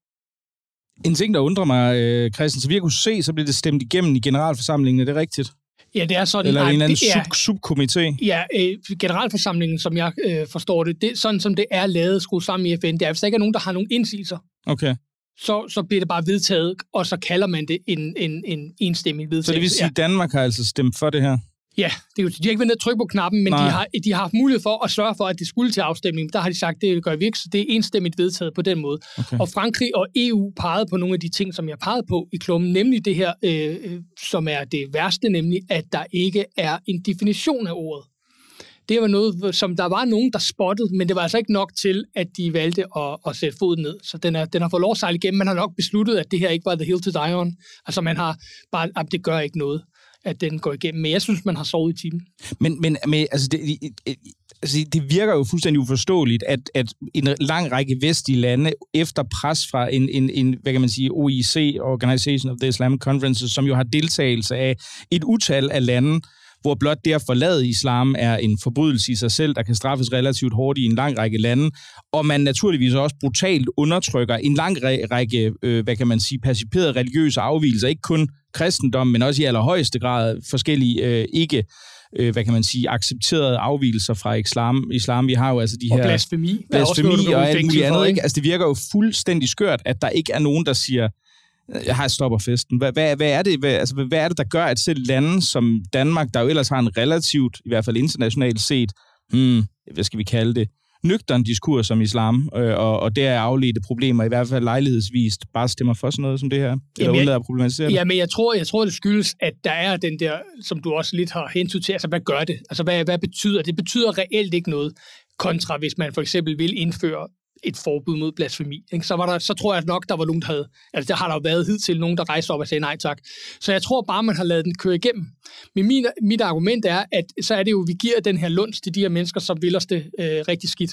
Speaker 2: En ting, der undrer mig, Christian, så vi har kunnet se, så bliver det stemt igennem i generalforsamlingen, er det rigtigt?
Speaker 4: Ja, det er sådan.
Speaker 2: Eller
Speaker 4: nej,
Speaker 2: en anden
Speaker 4: er,
Speaker 2: sub, subkomité?
Speaker 4: Ja, øh, generalforsamlingen, som jeg øh, forstår det, det, sådan som det er lavet, skruet sammen i F N, det er, hvis der ikke er nogen, der har nogen indsigelser, okay. så, så bliver det bare vedtaget, og så kalder man det en, en, en enstemmig vedtagelse.
Speaker 2: Så det vil sige, at Danmark har altså stemt for det her?
Speaker 4: Ja, det er jo, de har ikke været nede at trykke på knappen, men de har, de har haft mulighed for at sørge for, at det skulle til afstemning. Der har de sagt, det gør vi ikke, så det er enstemmigt vedtaget på den måde. Okay. Og Frankrig og E U pegede på nogle af de ting, som jeg pegede på i klummen, nemlig det her, øh, som er det værste, nemlig at der ikke er en definition af ordet. Det var noget, som der var nogen, der spottede, men det var altså ikke nok til, at de valgte at, at sætte foden ned. Så den, er, den har fået lov at sejle igennem. Man har nok besluttet, at det her ikke var the hill to die on. Altså man har bare, at det gør ikke noget, at den går igennem. Men jeg synes, man har sovet i timen. Men,
Speaker 2: men med, altså det, altså det virker jo fuldstændig uforståeligt, at, at en lang række vestlige lande, efter pres fra en, en, en hvad kan man sige, O I C, Organization of the Islamic Conferences, som jo har deltagelse af et utal af lande, hvor blot det at forlade islam er en forbrydelse i sig selv, der kan straffes relativt hårdt i en lang række lande, og man naturligvis også brutalt undertrykker en lang række, øh, hvad kan man sige, pacificerede religiøse afvigelser, ikke kun kristendom, men også i allerhøjeste grad forskellige øh, ikke, øh, hvad kan man sige, accepterede afvigelser fra islam. islam. Vi har jo altså de
Speaker 4: og
Speaker 2: her...
Speaker 4: blasfemi.
Speaker 2: Blasfemi og, og alt muligt andet, ikke? Altså det virker jo fuldstændig skørt, at der ikke er nogen, der siger, jeg har stopper festen. Hvad, hvad, hvad, er det, hvad, altså, hvad er det, der gør, at selv lande som Danmark, der jo ellers har en relativt, i hvert fald internationalt set, hmm, hvad skal vi kalde det, nøgtern diskurs om islam, øh, og, og der er afledte problemer, i hvert fald lejlighedsvist, bare stemmer for sådan noget som det her, eller undlader at problematisere det?
Speaker 4: Ja, men jeg tror, jeg tror, det skyldes, at der er den der, som du også lidt har hensyn til, altså hvad gør det? Altså hvad, hvad betyder det? Det betyder reelt ikke noget, kontra hvis man for eksempel vil indføre et forbud mod blasfemi. Ikke? Så, var der, så tror jeg nok, der var nogen, der havde... Altså, der har der jo været hidtil nogen, der rejste op og sagde nej tak. Så jeg tror bare, man har ladet den køre igennem. Men min, mit argument er, at så er det jo, vi giver den her lunds til de her mennesker, som vil os det øh, rigtig skidt.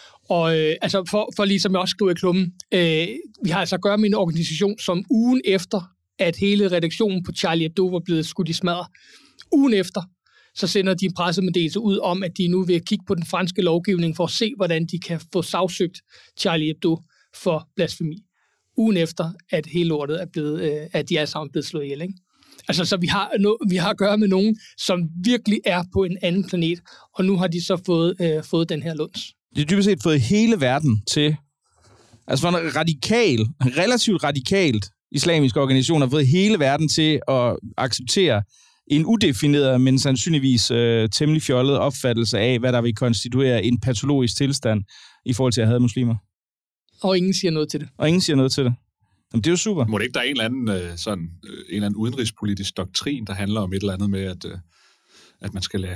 Speaker 4: Og øh, altså, for, for ligesom jeg også skriver i klummen, øh, vi har altså at gøre med en organisation, som ugen efter, at hele redaktionen på Charlie Hebdo var blevet skudt i smadret, ugen efter, så sender de en pressemeddelelse ud om, at de nu vil kigge på den franske lovgivning for at se, hvordan de kan få sagsøgt Charlie Hebdo for blasfemi. Ugen efter, at hele lortet er blevet, øh, at de er sammen blevet slået ihjel, ikke? Altså, så vi har, no, vi har at gøre med nogen, som virkelig er på en anden planet, og nu har de så fået, øh, fået den her lunds.
Speaker 2: De har dybest set fået hele verden til, altså for en radikal, relativt radikalt islamisk organisation har fået hele verden til at acceptere en udefineret, men sandsynligvis øh, temmelig fjollet opfattelse af, hvad der vil konstituere en patologisk tilstand i forhold til at have muslimer.
Speaker 4: Og ingen siger noget til det.
Speaker 2: Og ingen siger noget til det. Jamen, det er jo super.
Speaker 3: Må det ikke, der er en eller anden, øh, sådan, øh, en eller anden udenrigspolitisk doktrin, der handler om et eller andet med, at, øh, at man skal lade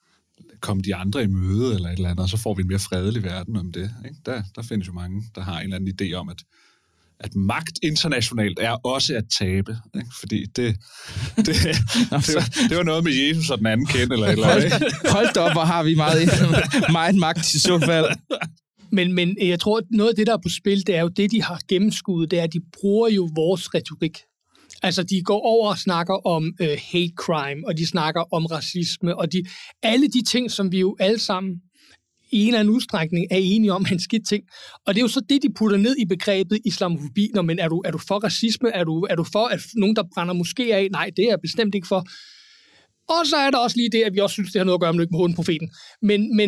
Speaker 3: komme de andre i møde, eller et eller andet, og så får vi en mere fredelig verden om det. Ikke? Der, der findes jo mange, der har en eller anden idé om, at at magt internationalt er også at tabe, ikke? Fordi det, det, det, det, det var noget med Jesus og den anden kende, eller et eller andet. Ikke?
Speaker 2: Hold da op, hvor har vi meget, meget magt i så fald.
Speaker 4: Men, men jeg tror, at noget af det, der er på spil, det er jo det, de har gennemskuddet, det er, at de bruger jo vores retorik. Altså, de går over og snakker om øh, hate crime, og de snakker om racisme, og de, alle de ting, som vi jo alle sammen i en eller anden udstrækning er enige om en skidt ting. Og det er jo så det, de putter ned i begrebet islamofobi. Nå, men er du, er du for racisme? Er du, er du for, at nogen, der brænder moskéer af? Nej, det er jeg bestemt ikke for. Og så er der også lige det, at vi også synes, det har noget at gøre med, med profeten. Men, men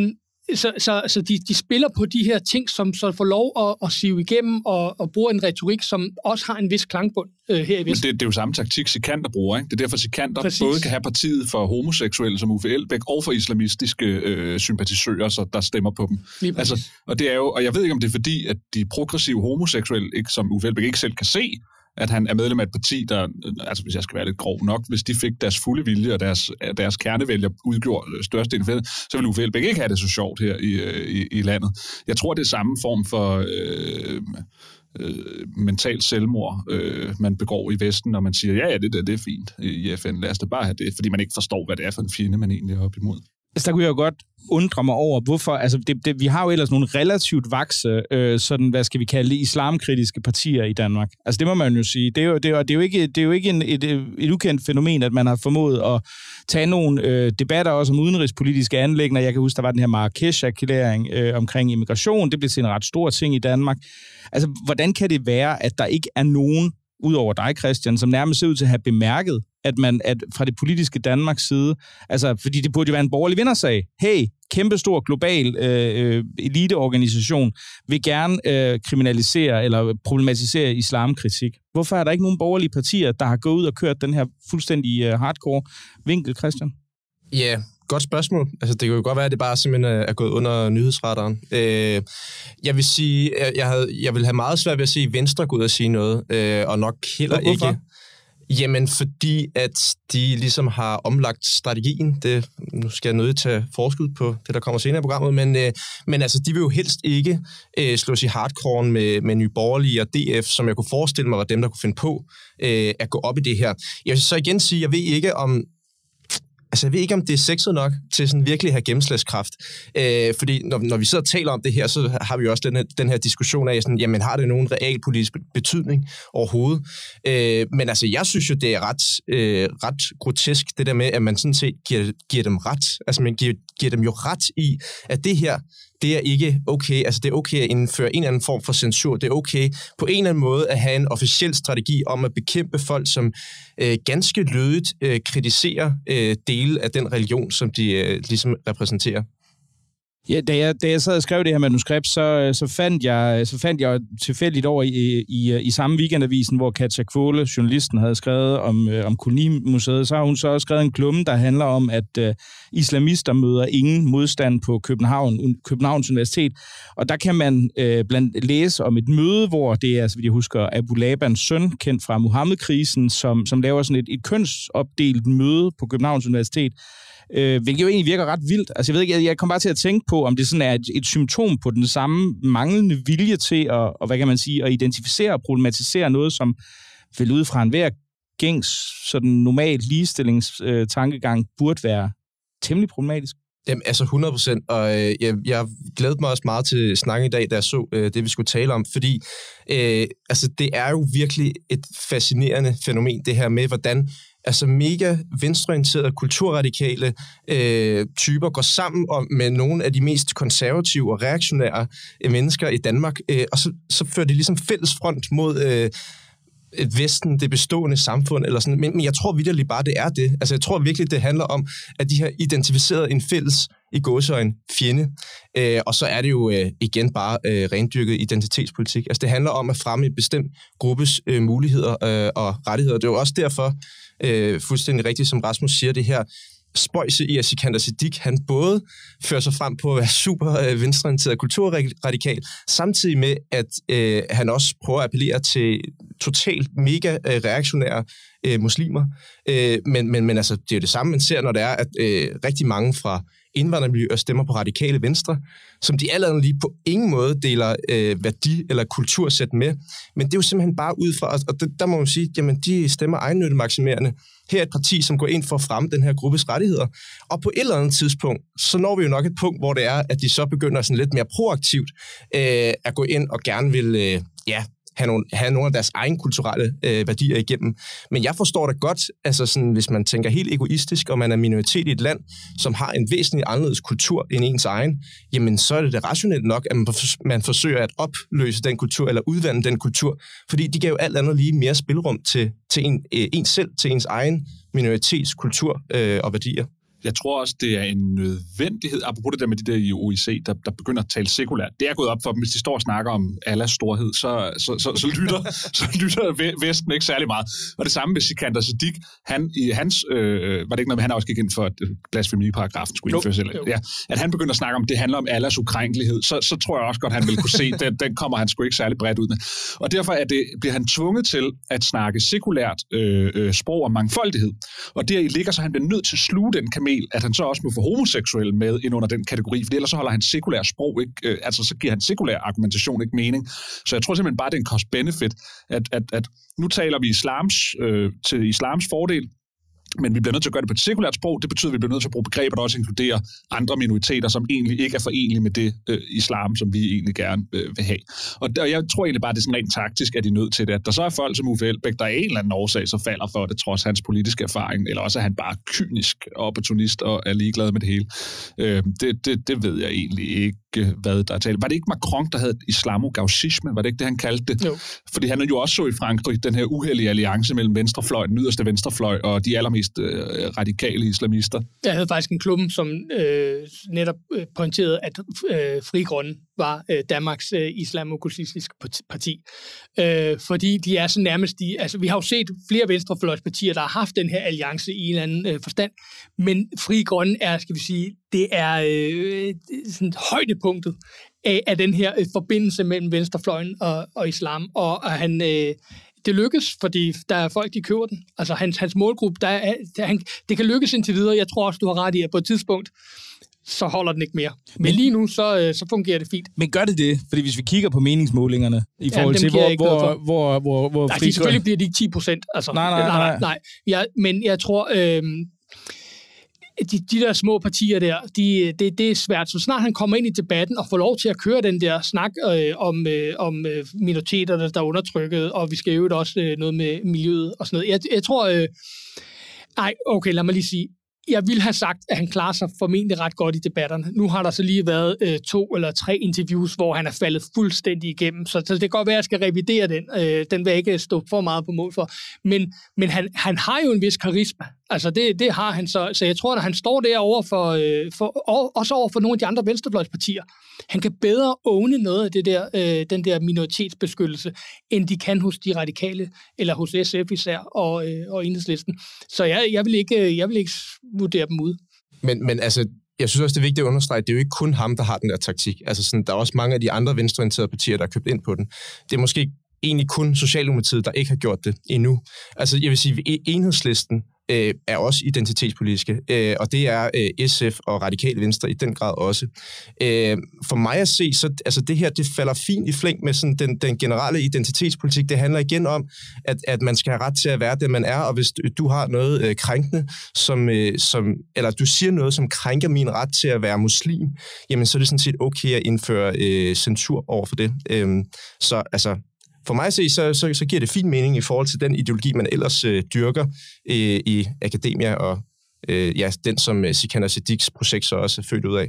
Speaker 4: så, så, så de, de spiller på de her ting, som så får lov at, at sive igennem og, og bruge en retorik, som også har en vis klangbund øh, her i Vesten.
Speaker 3: Men det, det er jo samme taktik, Sikander bruger, ikke? Det er derfor, Sikander
Speaker 4: Præcis.
Speaker 3: både kan have partiet for homoseksuelle som Uffe Elbæk og for islamistiske øh, sympatisører, så der stemmer på dem. Altså, og, det er jo, og jeg ved ikke, om det er fordi, at de progressive homoseksuelle, ikke, som Uffe Elbæk ikke selv kan se, at han er medlem af et parti, der, altså hvis jeg skal være lidt grov nok, hvis de fik deres fulde vilje, og deres, deres kernevælger udgjorde størstedelen af det, så ville Uffe Elbæk ikke have det så sjovt her i, i, i landet. Jeg tror, det er samme form for øh, øh, mentalt selvmord, øh, man begår i Vesten, når man siger, ja, ja, det, det, det er fint i F N, lad os da bare have det, fordi man ikke forstår, hvad det er for en fjende, man egentlig er op imod.
Speaker 2: Altså, der kunne jeg jo godt undre mig over, hvorfor, altså det, det, vi har jo ellers nogle relativt vakse, øh, sådan, hvad skal vi kalde det, islamkritiske partier i Danmark. Altså det må man jo sige. Det er jo, det er, det er jo ikke, det er jo ikke en, et, et ukendt fænomen, at man har formået at tage nogle øh, debatter også om udenrigspolitiske anliggender. Jeg kan huske, der var den her Marrakesh-erklæring øh, omkring immigration. Det blev til en ret stor ting i Danmark. Altså, hvordan kan det være, at der ikke er nogen, udover dig, Christian, som nærmest ser ud til at have bemærket, at man at fra det politiske Danmarks side, altså fordi det burde jo være en borgerlig vindersag. Hey, kæmpestor global øh, eliteorganisation vil gerne øh, kriminalisere eller problematisere islamkritik. Hvorfor er der ikke nogen borgerlige partier, der har gået ud og kørt den her fuldstændig øh, hardcore vinkel, Christian?
Speaker 5: Ja, yeah. Godt spørgsmål. Altså, det kan jo godt være, at det bare simpelthen er gået under nyhedsradaren. Øh, jeg vil sige, jeg, jeg, havde, jeg vil have meget svært ved at se Venstre gå ud og sige noget, øh, og nok heller
Speaker 2: Hvorfor?
Speaker 5: ikke. Jamen, fordi at de ligesom har omlagt strategien. Det, nu skal jeg nødt tage forskud på det, der kommer senere i programmet, men, øh, men altså, de vil jo helst ikke øh, slås i hardcore med, med Nye Borgerlige og D F, som jeg kunne forestille mig var dem, der kunne finde på øh, at gå op i det her. Jeg vil så igen sige, jeg ved ikke om Altså, jeg ved ikke, om det er sexet nok til sådan virkelig at have gennemslagskraft. Øh, fordi når, når vi sidder og taler om det her, så har vi jo også den her, den her diskussion af, sådan, jamen, har det nogen realpolitisk betydning overhovedet? Øh, men altså, jeg synes jo, det er ret, øh, ret grotesk, det der med, at man sådan set giver, giver dem ret. Altså, man giver, giver dem jo ret i, at det her, det er ikke okay. Altså, det er okay at indføre en eller anden form for censur. Det er okay på en eller anden måde at have en officiel strategi om at bekæmpe folk, som øh, ganske lødigt øh, kritiserer øh, dele af den religion, som de øh, ligesom repræsenterer.
Speaker 2: Ja, da jeg, da jeg sad og skrev det her manuskript, så, så, fandt jeg, så fandt jeg tilfældigt over i, i, i samme weekendavisen, hvor Katja Kvåle, journalisten, havde skrevet om, om Kolonimuseet. Så har hun så også skrevet en klumme, der handler om, at uh, islamister møder ingen modstand på København, Københavns Universitet. Og der kan man uh, blandt læse om et møde, hvor det er, så vidt jeg husker, Abu Labans søn, kendt fra Muhammed-krisen, som, som laver sådan et, et kønsopdelt møde på Københavns Universitet. Øh, hvilket jo egentlig virker ret vildt. Altså, jeg ved ikke, jeg, jeg kom bare til at tænke på, om det sådan er et, et symptom på den samme manglende vilje til at, og hvad kan man sige, at identificere og problematisere noget, som vel ud fra enhver gængs, sådan normal ligestillingstankegang øh, burde være temmelig problematisk.
Speaker 5: Jamen, altså hundrede procent, og øh, jeg, jeg glædede mig også meget til snakken i dag, da jeg så øh, det, vi skulle tale om, fordi øh, altså, det er jo virkelig et fascinerende fænomen, det her med, hvordan altså mega venstreorienterede, kulturradikale øh, typer går sammen og med nogle af de mest konservative og reaktionære øh, mennesker i Danmark, øh, og så, så fører de ligesom fælles front mod øh, Vesten, det bestående samfund, eller sådan. Men, men jeg tror vitterligt bare, det er det. Altså, jeg tror virkelig, det handler om, at de har identificeret en fælles, i gåseøjne, fjende. Øh, og så er det jo øh, igen bare øh, rendyrket identitetspolitik. Altså, det handler om at fremme en bestemt gruppes øh, muligheder øh, og rettigheder. Det er jo også derfor, øh, fuldstændig rigtigt, som Rasmus siger, det her spøjse i, at Sikander Siddique, han både fører sig frem på at være super øh, venstreorienteret kulturradikal, samtidig med, at øh, han også prøver at appellere til totalt mega øh, reaktionære øh, muslimer. Øh, men, men, men altså, det er jo det samme, man ser, når det er, at øh, rigtig mange fra indvandrermiljøer stemmer på radikale venstre, som de allerede lige på ingen måde deler øh, værdi- eller kultursæt med. Men det er jo simpelthen bare ud fra, og det, der må man sige, jamen de stemmer egennyttemaksimerende. Her er et parti, som går ind for at fremme den her gruppes rettigheder. Og på et eller andet tidspunkt, så når vi jo nok et punkt, hvor det er, at de så begynder sådan lidt mere proaktivt øh, at gå ind og gerne vil, øh, ja, have nogle, have nogle af deres egne kulturelle øh, værdier igennem. Men jeg forstår det godt, altså sådan, hvis man tænker helt egoistisk, og man er minoritet i et land, som har en væsentlig anderledes kultur end ens egen, jamen så er det det rationelt nok, at man, man forsøger at opløse den kultur, eller udvande den kultur, fordi de gav jo alt andet lige mere spilrum til, til en, øh, ens selv, til ens egen minoritets kultur øh, og værdier.
Speaker 3: jeg tror også, det er en nødvendighed, apropos det der med de der i O I C, der, der begynder at tale sekulært. Det er gået op for dem, hvis de står og snakker om Allahs storhed, så, så, så, så, lytter, så lytter Vesten ikke særlig meget. Og det samme med Sikander Siddiq, han i hans, øh, var det ikke noget med, han også gik ind for, at blasfemiparagrafen skulle indføres, eller, ja, at han begynder at snakke om, det handler om Allahs ukrænkelighed, så, så tror jeg også godt, han vil kunne se, den, den kommer han sgu ikke særlig bredt ud med. Og derfor er det, bliver han tvunget til at snakke sekulært øh, øh, sprog og mangfoldighed. Og deri ligger så, han bliver nødt til at sluge den kamel, at han så også må få homoseksuelle med ind under den kategori, for ellers så holder han sekulær sprog ikke, øh, altså så giver han sekulær argumentation ikke mening. Så jeg tror simpelthen bare, det er en cost-benefit, at, at, at nu taler vi islams, øh, til islams fordel, men vi bliver nødt til at gøre det på et sekulært sprog. Det betyder, at vi bliver nødt til at bruge begreber, der også inkluderer andre minoriteter, som egentlig ikke er forenlige med det øh, islam, som vi egentlig gerne øh, vil have. Og, der, og jeg tror egentlig bare, at det er sådan rent taktisk, at de er nødt til det. At der så er folk som Uffe Elbæk, der er en eller anden årsag, så falder for det, trods hans politiske erfaring, eller også er han bare kynisk og opportunist og er ligeglad med det hele. Øh, det, det, det ved jeg egentlig ikke, hvad der er talt. Var det ikke Macron, der havde islamo-gauchisme? Var det ikke det, han kaldte det? Jo. Fordi han jo også så i Frankrig den her uheldige alliance mellem venstrefløj, den yderste venstrefløj, og de allermest øh, radikale islamister.
Speaker 4: Jeg havde faktisk en klub, som øh, netop øh, pointerede, at øh, Fri Grønne var øh, Danmarks øh, islamo-gauchistiske parti. Øh, fordi de er så nærmest de... Altså, vi har jo set flere venstrefløjspartier, der har haft den her alliance i en eller anden øh, forstand, men Fri Grønne er, skal vi sige, det er øh, sådan højdepunktet af, af den her øh, forbindelse mellem venstrefløjen og, og islam, og, og han... Øh, det lykkes, fordi der er folk, de køber den. Altså hans, hans målgruppe, der er, der, han, det kan lykkes indtil videre. Jeg tror også, du har ret i, at på et tidspunkt, så holder den ikke mere. Men, Men lige nu, så, så fungerer det fint.
Speaker 2: Men gør det det? Fordi hvis vi kigger på meningsmålingerne, i forhold ja, til, hvor, hvor, hvor, hvor, hvor...
Speaker 4: Nej, de, selvfølgelig bliver de ikke ti procent. Altså,
Speaker 2: nej, nej, nej. nej.
Speaker 4: nej. Ja, men jeg tror... Øh, De, de der små partier der, de, det, det er svært. Så snart han kommer ind i debatten og får lov til at køre den der snak øh, om, øh, om øh, minoriteterne, der er undertrykket, og vi skal jo også øh, noget med miljøet og sådan noget. Jeg, jeg tror... Øh, ej, okay, lad mig lige sige. Jeg ville have sagt, at han klarer sig formentlig ret godt i debatterne. Nu har der så lige været øh, to eller tre interviews, hvor han er faldet fuldstændig igennem, så, så det kan godt være, at jeg skal revidere den. Øh, den vil jeg ikke stå for meget på mål for. Men, men han, han har jo en vis karisma. Altså, det, det har han så. Så jeg tror, at han står derovre for, øh, for og, også over for nogle af de andre venstrefløjspartier. Han kan bedre åbne noget af det der, øh, den der minoritetsbeskyttelse, end de kan hos de radikale, eller hos S F især, og, øh, og Enhedslisten. Så jeg, jeg, vil ikke, jeg vil ikke vurdere dem ud.
Speaker 5: Men, men altså, jeg synes også, det er vigtigt at understrege, det er jo ikke kun ham, der har den der taktik. Altså, sådan, der er også mange af de andre venstreorienterede partier, der har købt ind på den. Det er måske egentlig kun Socialdemokratiet, der ikke har gjort det endnu. Altså, jeg vil sige, Enhedslisten øh, er også identitetspolitiske, øh, og det er øh, S F og Radikale Venstre i den grad også. Øh, for mig at se, så altså det her, det falder fint i flæng med sådan den, den generelle identitetspolitik. Det handler igen om, at, at man skal have ret til at være det, man er, og hvis du har noget øh, krænkende, som, øh, som, eller du siger noget, som krænker min ret til at være muslim, jamen så er det sådan set okay at indføre øh, censur over for det. Øh, så altså, for mig at se, så, så, så giver det fin mening i forhold til den ideologi, man ellers øh, dyrker øh, i akademia, og øh, ja, den, som øh, Sikander Siddiqs projekt så også er født ud af.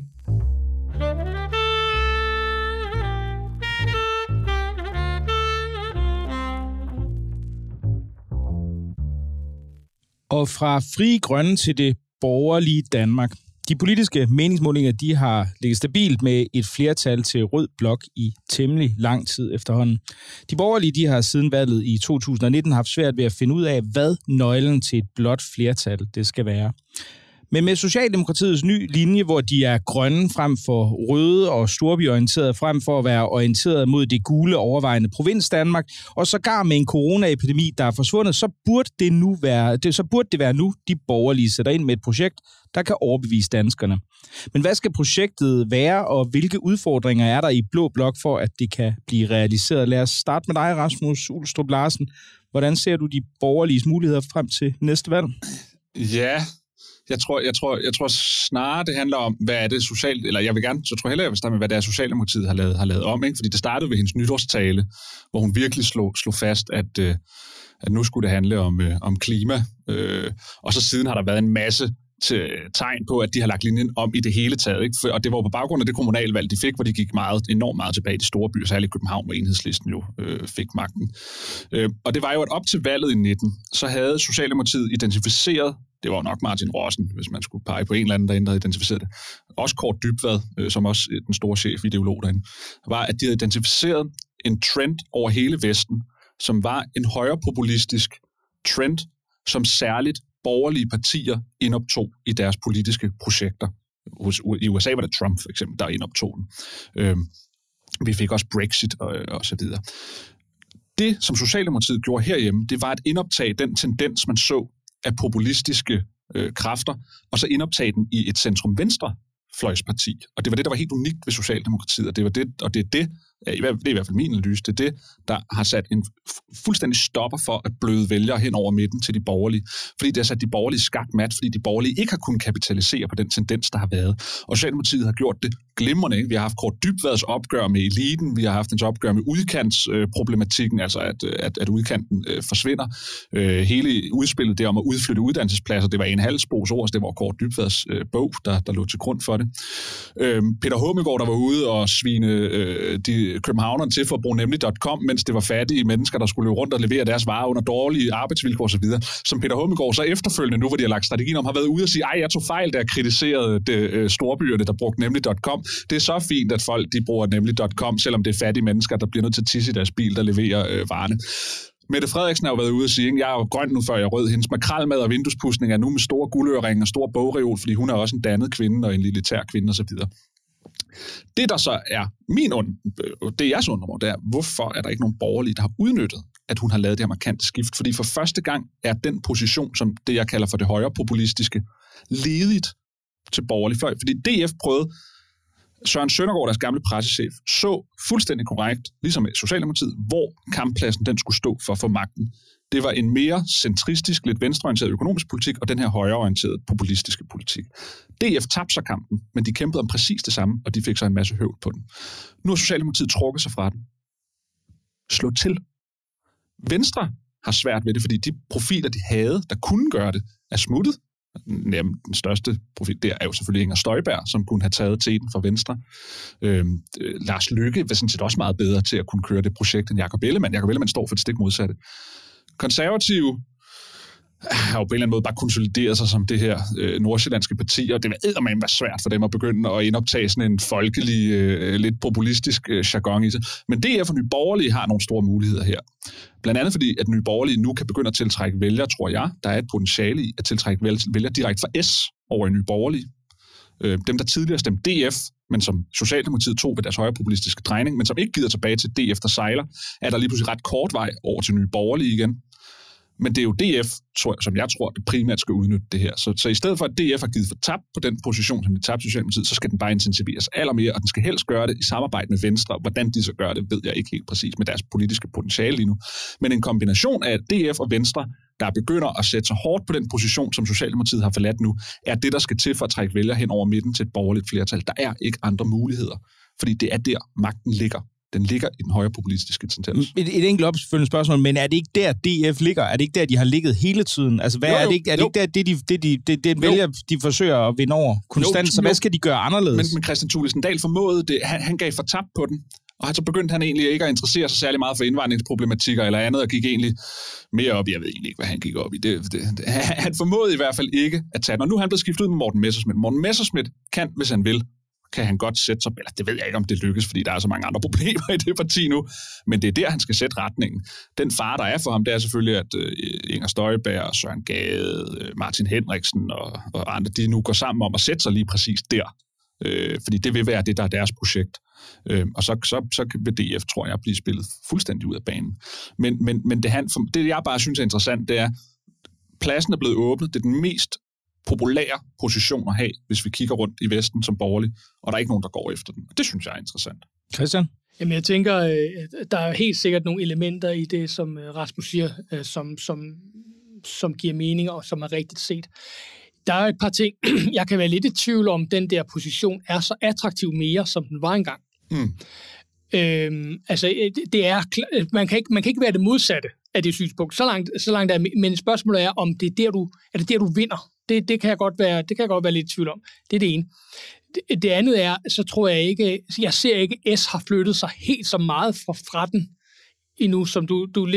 Speaker 2: Og fra Frie Grønne til det borgerlige Danmark. De politiske meningsmålinger, de har ligget stabilt med et flertal til rød blok i temmelig lang tid efterhånden. De borgerlige, de har siden valget i to tusind nitten haft svært ved at finde ud af, hvad nøglen til et blåt flertal det skal være. Men med Socialdemokratiets ny linje, hvor de er grønne frem for røde og storbyorienterede frem for at være orienteret mod det gule overvejende provins Danmark, og sågar med en coronaepidemi, der er forsvundet, så burde det nu være, det, så burde det være nu, de borgerlige sætter ind med et projekt, der kan overbevise danskerne. Men hvad skal projektet være, og hvilke udfordringer er der i Blå Blok for, at det kan blive realiseret? Lad os starte med dig, Rasmus Ulstrup Larsen. Hvordan ser du de borgerliges muligheder frem til næste valg?
Speaker 3: Ja, Jeg tror, jeg, tror, jeg tror snarere, det handler om, hvad er det socialt, eller jeg vil gerne, så tror hellere, jeg vil starte med, hvad det er, Socialdemokratiet har lavet, har lavet om, ikke? Fordi det startede ved hendes nytårstale, hvor hun virkelig slog, slog fast, at, øh, at nu skulle det handle om, øh, om klima, øh, og så siden har der været en masse til, tegn på, at de har lagt linjen om i det hele taget, ikke? For, og det var på baggrund af det kommunalvalg, de fik, hvor de gik meget, enormt meget tilbage i de store byer, særligt København, hvor Enhedslisten jo øh, fik magten. Øh, og det var jo, at op til valget i nitten, så havde Socialdemokratiet identificeret det var nok Martin Rossen, hvis man skulle pege på en eller anden derinde, der havde identificeret det. Også Kåre Dybvad, øh, som også den store chef ideolog derinde, var, at de havde identificeret en trend over hele Vesten, som var en højrepopulistisk trend, som særligt borgerlige partier indoptog i deres politiske projekter. Hos, I U S A var det Trump for eksempel, der indoptog den. Øh, vi fik også Brexit og, og så videre. Det, som Socialdemokratiet gjorde herhjemme, det var at indoptage den tendens, man så af populistiske øh, kræfter, og så indoptage den i et centrum-venstre fløjsparti. Og det var det, der var helt unikt ved Socialdemokratiet, og det var det, og det er det, det er i hvert fald min analyse, det er det, der har sat en fuldstændig stopper for at bløde vælgere hen over midten til de borgerlige. Fordi det har sat de borgerlige skakmat, fordi de borgerlige ikke har kunnet kapitalisere på den tendens, der har været. Og Socialdemokratiet har gjort det glimrende. Ikke? Vi har haft Kåre Dybvads opgør med eliten, vi har haft en opgør med udkantsproblematikken, øh, altså at, at, at udkanten øh, forsvinder. Øh, hele udspillet der om at udflytte uddannelsespladser, det var en halvsbos ord, det var Kåre Dybvads øh, bog, der, der lå til grund for det. Øh, Peter Hummelgaard, der var ude og svine øh, de københavnerne til for at bruge nemlig punktum com, mens det var fattige mennesker, der skulle løbe rundt og levere deres varer under dårlige arbejdsvilkår osv., som Peter Hummelgaard så efterfølgende, nu hvor de har lagt strategien om, har været ude og sige, ej, jeg tog fejl, da jeg kritiserede det, øh, storbyerne, der brugte nemlig punktum com. Det er så fint, at folk de bruger nemlig punktum com, selvom det er fattige mennesker, der bliver nødt til at tisse i deres bil, der leverer øh, varerne. Mette Frederiksen har jo været ude og sige, at jeg er jo grøn nu, før jeg er rød. Hendes makrelmad og vinduespudsning er nu med store guldøreringe og stor bogreol, fordi hun er også en dannet kvinde og en elitær kvinde osv. Det, der så er min und- det jeg så undrer mig, det er, hvorfor er der ikke nogen borgerlige, der har udnyttet, at hun har lavet det her markante skift? Fordi for første gang er den position, som det, jeg kalder for det højre populistiske, ledigt til borgerlig fløj. Fordi D F prøvede, Søren Søndergaard, deres gamle pressechef, så fuldstændig korrekt, ligesom med Socialdemokratiet, hvor kamppladsen den skulle stå for at få magten. Det var en mere centristisk, lidt venstreorienteret økonomisk politik, og den her højreorienterede populistiske politik. D F tabte sig kampen, men de kæmpede om præcis det samme, og de fik så en masse høvl på den. Nu har Socialdemokratiet trukket sig fra den. Slå til. Venstre har svært ved det, fordi de profiler, de havde, der kunne gøre det, er smuttet. Jamen, den største profil der er jo selvfølgelig Inger Støjberg, som kunne have taget teten for Venstre. Øhm, Lars Løkke var sådan set også meget bedre til at kunne køre det projekt end Jakob Ellemann. Jakob Ellemann står for det stik modsatte. Konservative har jo på en eller anden måde bare konsolideret sig som det her øh, nordsjællandske parti, og det vil eddermame være svært for dem at begynde at indoptage sådan en folkelig, øh, lidt populistisk øh, jargon i sig. Men D F og Nye Borgerlige har nogle store muligheder her. Blandt andet fordi, at Nye Borgerlige nu kan begynde at tiltrække vælgere, tror jeg. Der er et potentiale i at tiltrække vælgere direkte fra S over i Nye Borgerlige. Øh, dem, der tidligere stemte D F, men som Socialdemokratiet tog ved deres højrepopulistiske drejning, men som ikke gider tilbage til D F, der sejler, er der lige pludselig ret kort vej over til Nye Borgerlige igen. Men det er jo D F, som jeg tror, det primært skal udnytte det her. Så, så i stedet for, at D F har givet for tab på den position, som de tabte Socialdemokratiet, så skal den bare intensiveres allermere, og den skal helst gøre det i samarbejde med Venstre. Hvordan de så gør det, ved jeg ikke helt præcis med deres politiske potentiale lige nu. Men en kombination af D F og Venstre, der begynder at sætte sig hårdt på den position, som Socialdemokratiet har forladt nu, er det, der skal til for at trække vælgere hen over midten til et borgerligt flertal. Der er ikke andre muligheder, fordi det er der, magten ligger. Den ligger i den højre populistiske tendens.
Speaker 2: Et, et enkelt opfølgende spørgsmål, men er det ikke der, D F ligger? Er det ikke der, de har ligget hele tiden? Altså, hvad, jo, jo, er det ikke, er det, ikke der, det, de, det, de, det, det vælger, de forsøger at vinde over konstant? Jo, så hvad skal de gøre anderledes?
Speaker 3: Men, men Christian Thulesen Dahl formåede det. Han, han gav for tab på den. Og så begyndte han egentlig ikke at interessere sig særlig meget for indvandringsproblematikker eller andet, og gik egentlig mere op i, jeg ved egentlig ikke, hvad han gik op i. Det, det, det, han formåede i hvert fald ikke at tage den. Og nu er han blevet skiftet ud med Morten Messerschmidt. Morten Messerschmidt kan, hvis han vil, kan han godt sætte sig, eller det ved jeg ikke, om det lykkes, fordi der er så mange andre problemer i det parti nu, men det er der, han skal sætte retningen. Den far, der er for ham, det er selvfølgelig, at uh, Inger Støjberg, Søren Gade, uh, Martin Henriksen og, og andre, de nu går sammen om at sætte sig lige præcis der, uh, fordi det vil være det, der er deres projekt. Uh, og så, så, så vil D F, tror jeg, blive spillet fuldstændig ud af banen. Men, men, men det, han, det, jeg bare synes er interessant, det er, pladsen er blevet åbnet, det er den mest populære position at have, hvis vi kigger rundt i Vesten som borgerlig, og der er ikke nogen, der går efter den. Det synes jeg er interessant.
Speaker 2: Christian?
Speaker 4: Jamen, jeg tænker, der er helt sikkert nogle elementer i det, som Rasmus siger, som, som, som giver mening, og som er rigtigt set. Der er et par ting. Jeg kan være lidt i tvivl om, den der position er så attraktiv mere, som den var engang. Mm. Øhm, altså, det er, man, kan ikke, man kan ikke være det modsatte af det synspunkt. Så langt, så langt er, men spørgsmålet er, om det er der, du, er det der, du vinder. Det, det, kan jeg godt være, det kan jeg godt være lidt i tvivl om. Det er det ene. Det, det andet er, så tror jeg ikke, jeg ser ikke, S har flyttet sig helt så meget fra, fra den endnu, som du, du lidt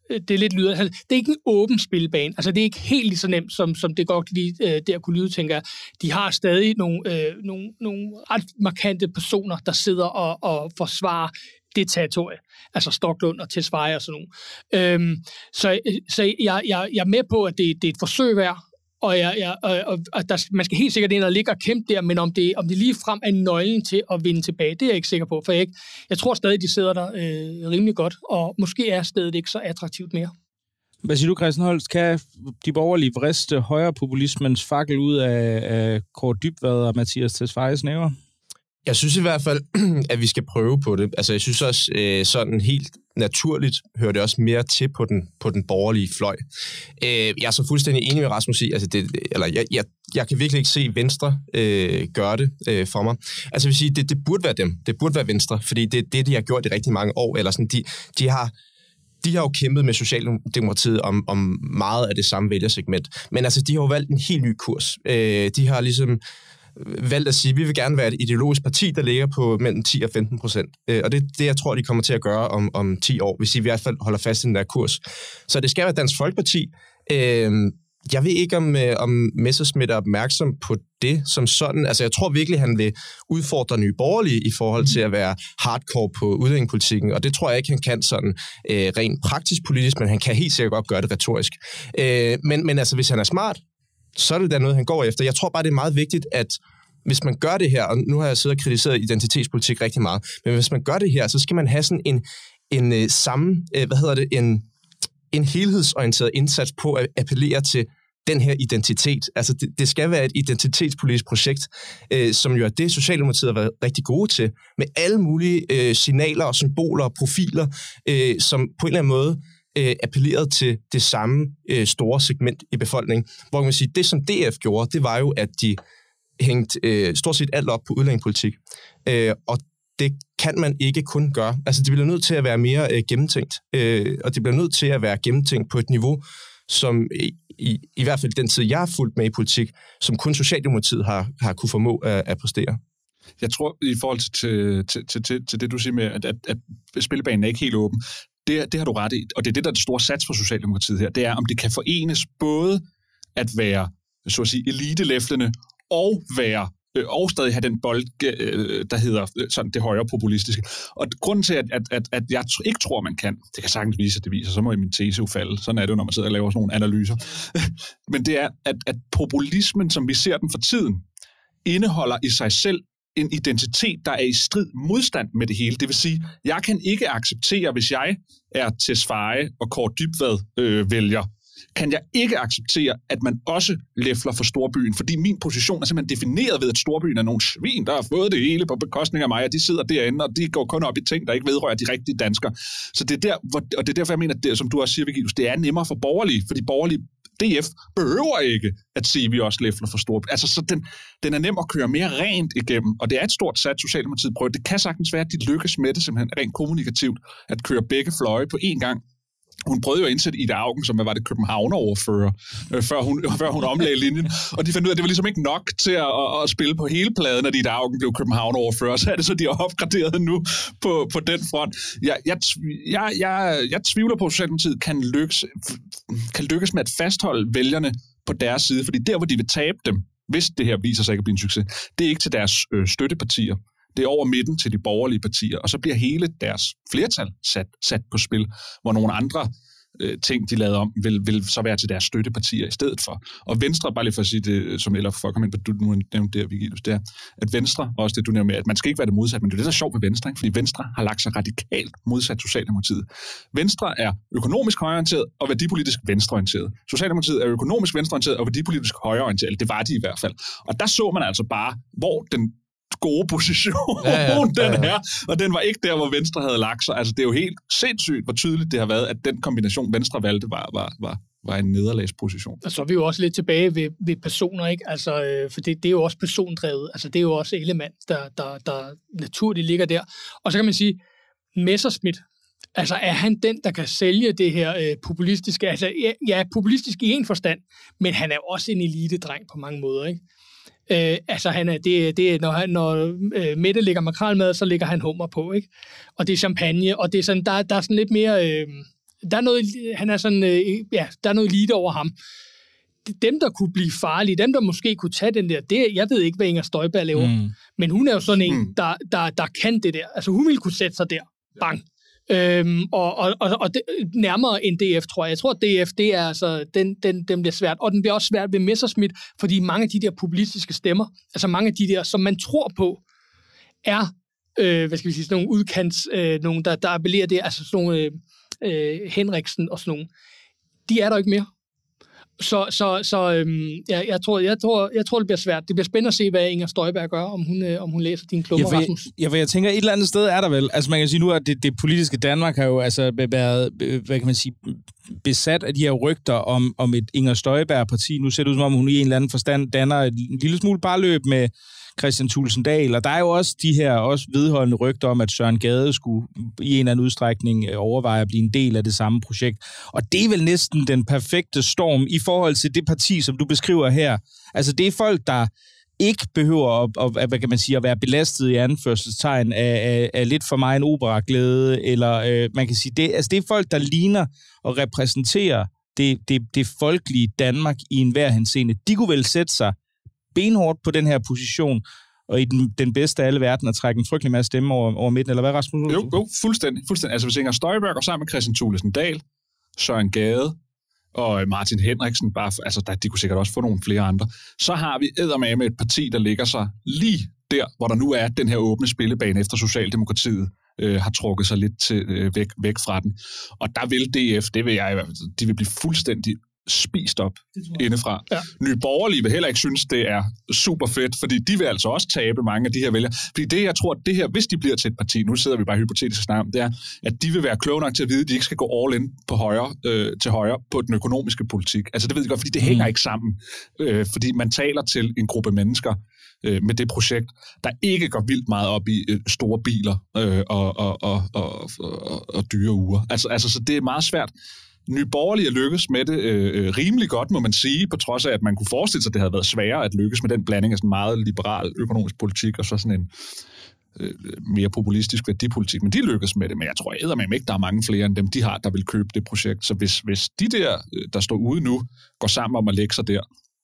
Speaker 4: det er lidt lyder. Altså, det er ikke en åben spilbane. Altså, det er ikke helt lige så nemt, som, som det godt lige øh, der kunne lyde, tænker jeg. De har stadig nogle, øh, nogle, nogle ret markante personer, der sidder og, og forsvarer det territorie. Altså Stoklund og Tesfaye og sådan nogle. Øhm, så så jeg, jeg, jeg er med på, at det, det er et forsøg værd, og, jeg, jeg, og, og der, man skal helt sikkert ind og ligge og kæmpe der, men om det, om det lige frem er nøglen til at vinde tilbage, det er jeg ikke sikker på, for jeg, ikke, jeg tror stadig, de sidder der øh, rimelig godt, og måske er stedet ikke så attraktivt mere.
Speaker 2: Hvad siger du, Christian Holst? Kan de borgerlige vriste højrepopulismens fakkel ud af, af Kaare Dybvad og Mattias Tesfayes næver?
Speaker 5: Jeg synes i hvert fald, at vi skal prøve på det. Altså, jeg synes også, øh, sådan helt naturligt hører det også mere til på den, på den borgerlige fløj. Øh, jeg er så fuldstændig enig med Rasmus i, altså det, eller jeg, jeg, jeg kan virkelig ikke se Venstre øh, gøre det øh, for mig. Altså, jeg vil sige, det, det burde være dem. Det burde være Venstre, fordi det er det, de har gjort i rigtig mange år. Eller sådan, de, de har... De har jo kæmpet med Socialdemokratiet om, om meget af det samme vælgersegment. Men altså, de har jo valgt en helt ny kurs. Øh, de har ligesom valgt at sige, at vi vil gerne være et ideologisk parti, der ligger på mellem ti og femten procent. Øh, og det er det, jeg tror, de kommer til at gøre om, om ti år, hvis de i hvert fald holder fast i den der kurs. Så det skal være Dansk Folkeparti. Øh, jeg ved ikke, om, om Messerschmidt er opmærksom på det som sådan. Altså, jeg tror virkelig, han vil udfordre Nye Borgerlige i forhold til at være hardcore på udlændingepolitikken, og det tror jeg ikke, han kan sådan øh, rent praktisk politisk, men han kan helt sikkert godt gøre det retorisk. Øh, men, men altså, hvis han er smart, så er det da noget, han går efter. Jeg tror bare, det er meget vigtigt, at hvis man gør det her, og nu har jeg siddet og kritiseret identitetspolitik rigtig meget, men hvis man gør det her, så skal man have sådan en, en øh, samme, øh, hvad hedder det, en en helhedsorienteret indsats på at appellere til den her identitet. Altså, det, det skal være et identitetspolitisk projekt, øh, som jo er det, Socialdemokratiet har været rigtig gode til, med alle mulige øh, signaler og symboler og profiler, øh, som på en eller anden måde øh, appellerede til det samme øh, store segment i befolkningen. Hvor man kan sige, det som D F gjorde, det var jo, at de hængte øh, stort set alt op på udlændingepolitik. Øh, og det kan man ikke kun gøre. Altså, det bliver nødt til at være mere øh, gennemtænkt, øh, og det bliver nødt til at være gennemtænkt på et niveau, som i, i, i hvert fald den tid, jeg har fulgt med i politik, som kun Socialdemokratiet har, har kunne formå at, at præstere.
Speaker 3: Jeg tror, i forhold til, til, til, til, til det, du siger med, at, at, at spillebanen er ikke helt åben, det, det har du ret i, og det er det, der er det store sats for Socialdemokratiet her, det er, om det kan forenes både at være, så at sige, elitelæflende og være og stadig have den bold, der hedder sådan det højre populistiske. Og grunden til, at, at, at, at jeg ikke tror, man kan, det kan sagtens vise, at det viser, så må min tese jo falde. Sådan er det jo, når man sidder og laver sådan nogle analyser. Men det er, at, at populismen, som vi ser den for tiden, indeholder i sig selv en identitet, der er i strid modstand med det hele. Det vil sige, jeg kan ikke acceptere, hvis jeg er Tesfaye og Kaare Dybvad øh, vælger, kan jeg ikke acceptere, at man også læfler for storbyen, fordi min position er simpelthen defineret ved, at storbyen er nogle svin, der har fået det hele på bekostning af mig, og de sidder derinde, og de går kun op i ting, der ikke vedrører de rigtige danskere. Så det er der, hvor, og det er derfor, jeg mener, at det, som du også siger, Vigilus, det er nemmere for borgerlige, fordi borgerlige D F behøver ikke at sige, at vi også læfler for storbyen. Altså, så den, den er nem at køre mere rent igennem, og det er et stort sat, Socialdemokratiet prøver. Det kan sagtens være, at de lykkes med det simpelthen rent kommunikativt, at køre begge fløje på én gang. Hun prøvede jo at indsætte Ida Auken, som var det Københavner-overfører, øh, før, hun, før hun omlagde linjen. Og de fandt ud af, at det var ligesom ikke nok til at, at, at spille på hele pladen, at Ida Auken blev Københavner-overfører. Så er det så, de har opgraderet nu på, på den front. Jeg, jeg, jeg, jeg, jeg tvivler på, at Socialdemokratiet kan lykkes, kan lykkes med at fastholde vælgerne på deres side, fordi der, hvor de vil tabe dem, hvis det her viser sig ikke at blive en succes, det er ikke til deres øh, støttepartier. Det er over midten til de borgerlige partier, og så bliver hele deres flertal sat, sat på spil, hvor nogle andre øh, ting, de lavede om, vil, vil så være til deres støttepartier i stedet for. Og Venstre, bare lige for at sige det, som eller for at komme ind på, du nu nævnte det, Vigilus, det er, at Venstre, også det du nævnte med, at man skal ikke være det modsatte, men det er det, der er sjovt ved Venstre, ikke? Fordi Venstre har lagt sig radikalt modsat Socialdemokratiet. Venstre er økonomisk højreorienteret og værdipolitisk venstreorienteret. Socialdemokratiet er økonomisk venstreorienteret og værdipolitisk højreorienteret. Det var de i hvert fald. Og der så man altså bare, hvor den gode position, ja, ja, den ja, ja. er, og den var ikke der, hvor Venstre havde lagt sig. Altså, det er jo helt sindssygt, hvor tydeligt det har været, at den kombination, Venstre valgte, var, var, var, var en nederlagsposition.
Speaker 4: Og så er vi jo også lidt tilbage ved, ved personer, ikke? Altså, øh, for det, det er jo også persondrevet. Altså, det er jo også element, der, der, der naturligt ligger der. Og så kan man sige, Messerschmidt, altså, er han den, der kan sælge det her øh, populistiske? Altså, ja, ja, populistisk i en forstand, men han er også en elitedreng på mange måder, ikke? Øh, altså, han er, det, det, når, han, når øh, Mette lægger makrelmad, så lægger han hummer på, ikke? Og det er champagne, og det er sådan, der, der er sådan lidt mere, øh, der er noget, han er sådan, øh, ja, der er noget elite over ham. Dem, der kunne blive farlige, dem, der måske kunne tage den der, det, jeg ved ikke, hvad Inger Støjberg laver, mm. men hun er jo sådan en, mm. der, der, der kan det der. Altså, hun ville kunne sætte sig der. Bang. Øhm, og og, og, og det, nærmere end D F, tror jeg. Jeg tror, at D F, det er altså, den, den, den bliver svært. Og den bliver også svært ved Messerschmidt, fordi mange af de der populistiske stemmer, altså mange af de der, som man tror på, er, øh, hvad skal vi sige, sådan nogle udkants, øh, nogle, der, der appellerer det, altså sådan nogle øh, Henriksen og sådan nogle, de er der ikke mere. Så, så, så øhm, jeg, jeg, tror, jeg, tror, jeg tror, det bliver svært. Det bliver spændende at se, hvad Inger Støjberg gør, om hun, øh, om hun læser dine klummer,
Speaker 2: ja,
Speaker 4: Rasmus.
Speaker 2: Ja, for jeg tænker, et eller andet sted er der vel. Altså man kan sige nu, at det, det politiske Danmark har jo altså været, hvad kan man sige, besat af de her rygter om, om et Inger Støjberg-parti. Nu ser det ud som om, hun i en eller anden forstand danner et lille smule parløb med Kristian Thulesen Dahl, og der er jo også de her også vedholdende rygter om, at Søren Gade skulle i en eller anden udstrækning overveje at blive en del af det samme projekt. Og det er vel næsten den perfekte storm i forhold til det parti, som du beskriver her. Altså det er folk, der ikke behøver at, at, hvad kan man sige, at være belastet i anførselstegn af, af, af lidt for meget en operaglæde, eller øh, man kan sige, det, altså det er folk, der ligner og repræsenterer det, det, det folkelige Danmark i enhver henseende. De kunne vel sætte sig benhårdt på den her position, og i den, den bedste af alle verden at trække en frygtelig masse stemme over, over midten, eller hvad, Rasmus?
Speaker 3: Jo, jo, fuldstændig. fuldstændig. Altså hvis Inger Støjberg går sammen med Kristian Thulesen Dahl, Søren Gade og Martin Henriksen, bare, altså der, de kunne sikkert også få nogle flere andre, så har vi eddermame med et parti, der ligger sig lige der, hvor der nu er den her åbne spillebane, efter Socialdemokratiet øh, har trukket sig lidt til, øh, væk, væk fra den. Og der vil D F, det vil jeg i hvert fald, de vil blive fuldstændig spist op indefra. Ja. Nye Borgerlige vil heller ikke synes, det er super fedt, fordi de vil altså også tabe mange af de her vælgere. Fordi det, jeg tror, det her, hvis de bliver til et parti, nu sidder vi bare hypotetisk snart, det er, at de vil være kloge nok til at vide, at de ikke skal gå all in på højre, øh, til højre på den økonomiske politik. Altså det ved jeg godt, fordi det hænger ikke sammen. Øh, fordi man taler til en gruppe mennesker øh, med det projekt, der ikke går vildt meget op i øh, store biler øh, og, og, og, og, og, og dyre uger. Altså, altså, så det er meget svært. Nye Borgerlige lykkes med det øh, rimelig godt, må man sige, på trods af, at man kunne forestille sig, at det havde været sværere at lykkes med den blanding af sådan meget liberal økonomisk politik og så sådan en øh, mere populistisk værdipolitik. Men de lykkes med det, men jeg tror eddermame ikke, der er mange flere end dem, de har, der vil købe det projekt. Så hvis, hvis de der, der står ude nu, går sammen om at lægge sig der,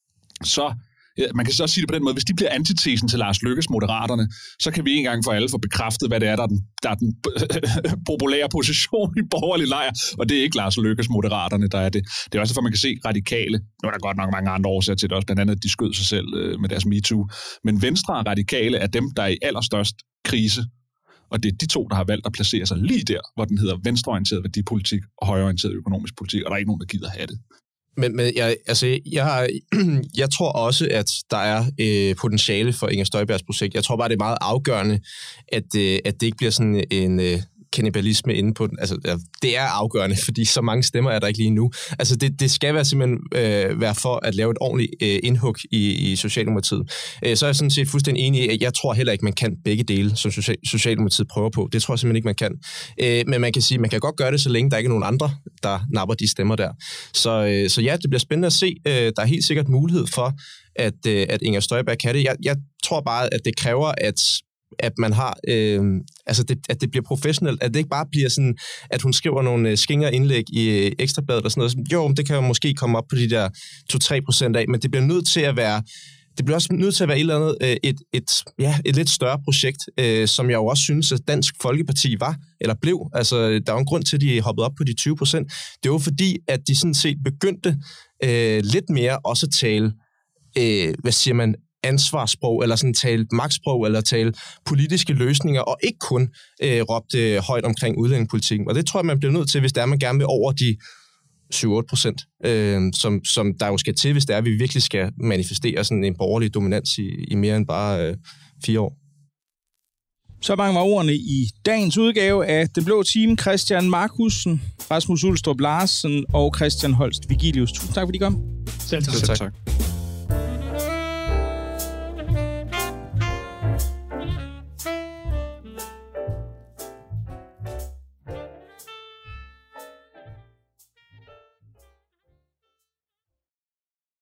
Speaker 3: så ja, man kan så sige det på den måde, hvis de bliver antitesen til Lars Løkkes Moderaterne, så kan vi en gang for alle få bekræftet, hvad det er, der er den, der er den populære position i borgerlig lejr, og det er ikke Lars Løkkes Moderaterne, der er det. Det er også derfor, man kan se radikale. Nu er der godt nok mange andre årsager til det også, blandt andet, at de skød sig selv øh, med deres MeToo. Men Venstre og radikale er dem, der er i allerstørst krise, og det er de to, der har valgt at placere sig lige der, hvor den hedder venstreorienteret værdipolitik og højreorienteret økonomisk politik, og der er ikke nogen, der gider have det.
Speaker 5: Men, men jeg, altså, jeg, jeg tror også, at der er øh, potentiale for Inger Støjbergs projekt. Jeg tror bare, det er meget afgørende, at, øh, at det ikke bliver sådan en øh, kannibalisme inde på den. Altså, ja, det er afgørende, fordi så mange stemmer er der ikke lige nu. Altså, det, det skal være simpelthen øh, være for at lave et ordentligt øh, indhug i, i Socialdemokratiet. Øh, så er jeg sådan set fuldstændig enig i, at jeg tror heller ikke, man kan begge dele, som Socialdemokratiet prøver på. Det tror jeg simpelthen ikke, man kan. Øh, men man kan sige, man kan godt gøre det, så længe der ikke er nogen andre, der napper de stemmer der. Så, øh, så ja, det bliver spændende at se. Øh, der er helt sikkert mulighed for, at, øh, at Inger Støjberg kan det. Jeg, jeg tror bare, at det kræver, at at man har, øh, altså det, at det bliver professionelt, at det ikke bare bliver sådan, at hun skriver nogle skingre indlæg i Ekstrabladet og sådan noget. Jo, det kan jo måske komme op på de der to til tre procent af, men det bliver nødt til at være, det bliver også nødt til at være et eller andet, et, et, ja, et lidt større projekt, øh, som jeg jo også synes, at Dansk Folkeparti var, eller blev. Altså, der er jo en grund til, at de hoppede op på de tyve procent. Det var fordi, at de sådan set begyndte øh, lidt mere også at tale, øh, hvad siger man, ansvarssprog, eller sådan tale magtsprog, eller tale politiske løsninger, og ikke kun øh, råbte højt omkring udlændingepolitikken. Og det tror jeg, man bliver nødt til, hvis det er, man gerne vil over de syv til otte procent, øh, som, som der jo skal til, hvis det er, at vi virkelig skal manifestere sådan en borgerlig dominans i, i mere end bare øh, fire år.
Speaker 2: Så mange var ordene i dagens udgave af Den Blå Time. Christian Markussen, Rasmus Ulstrup Larsen og Christian Holst Vigilius. Tusind tak, fordi I kom.
Speaker 4: Selv tak.
Speaker 3: Selv tak.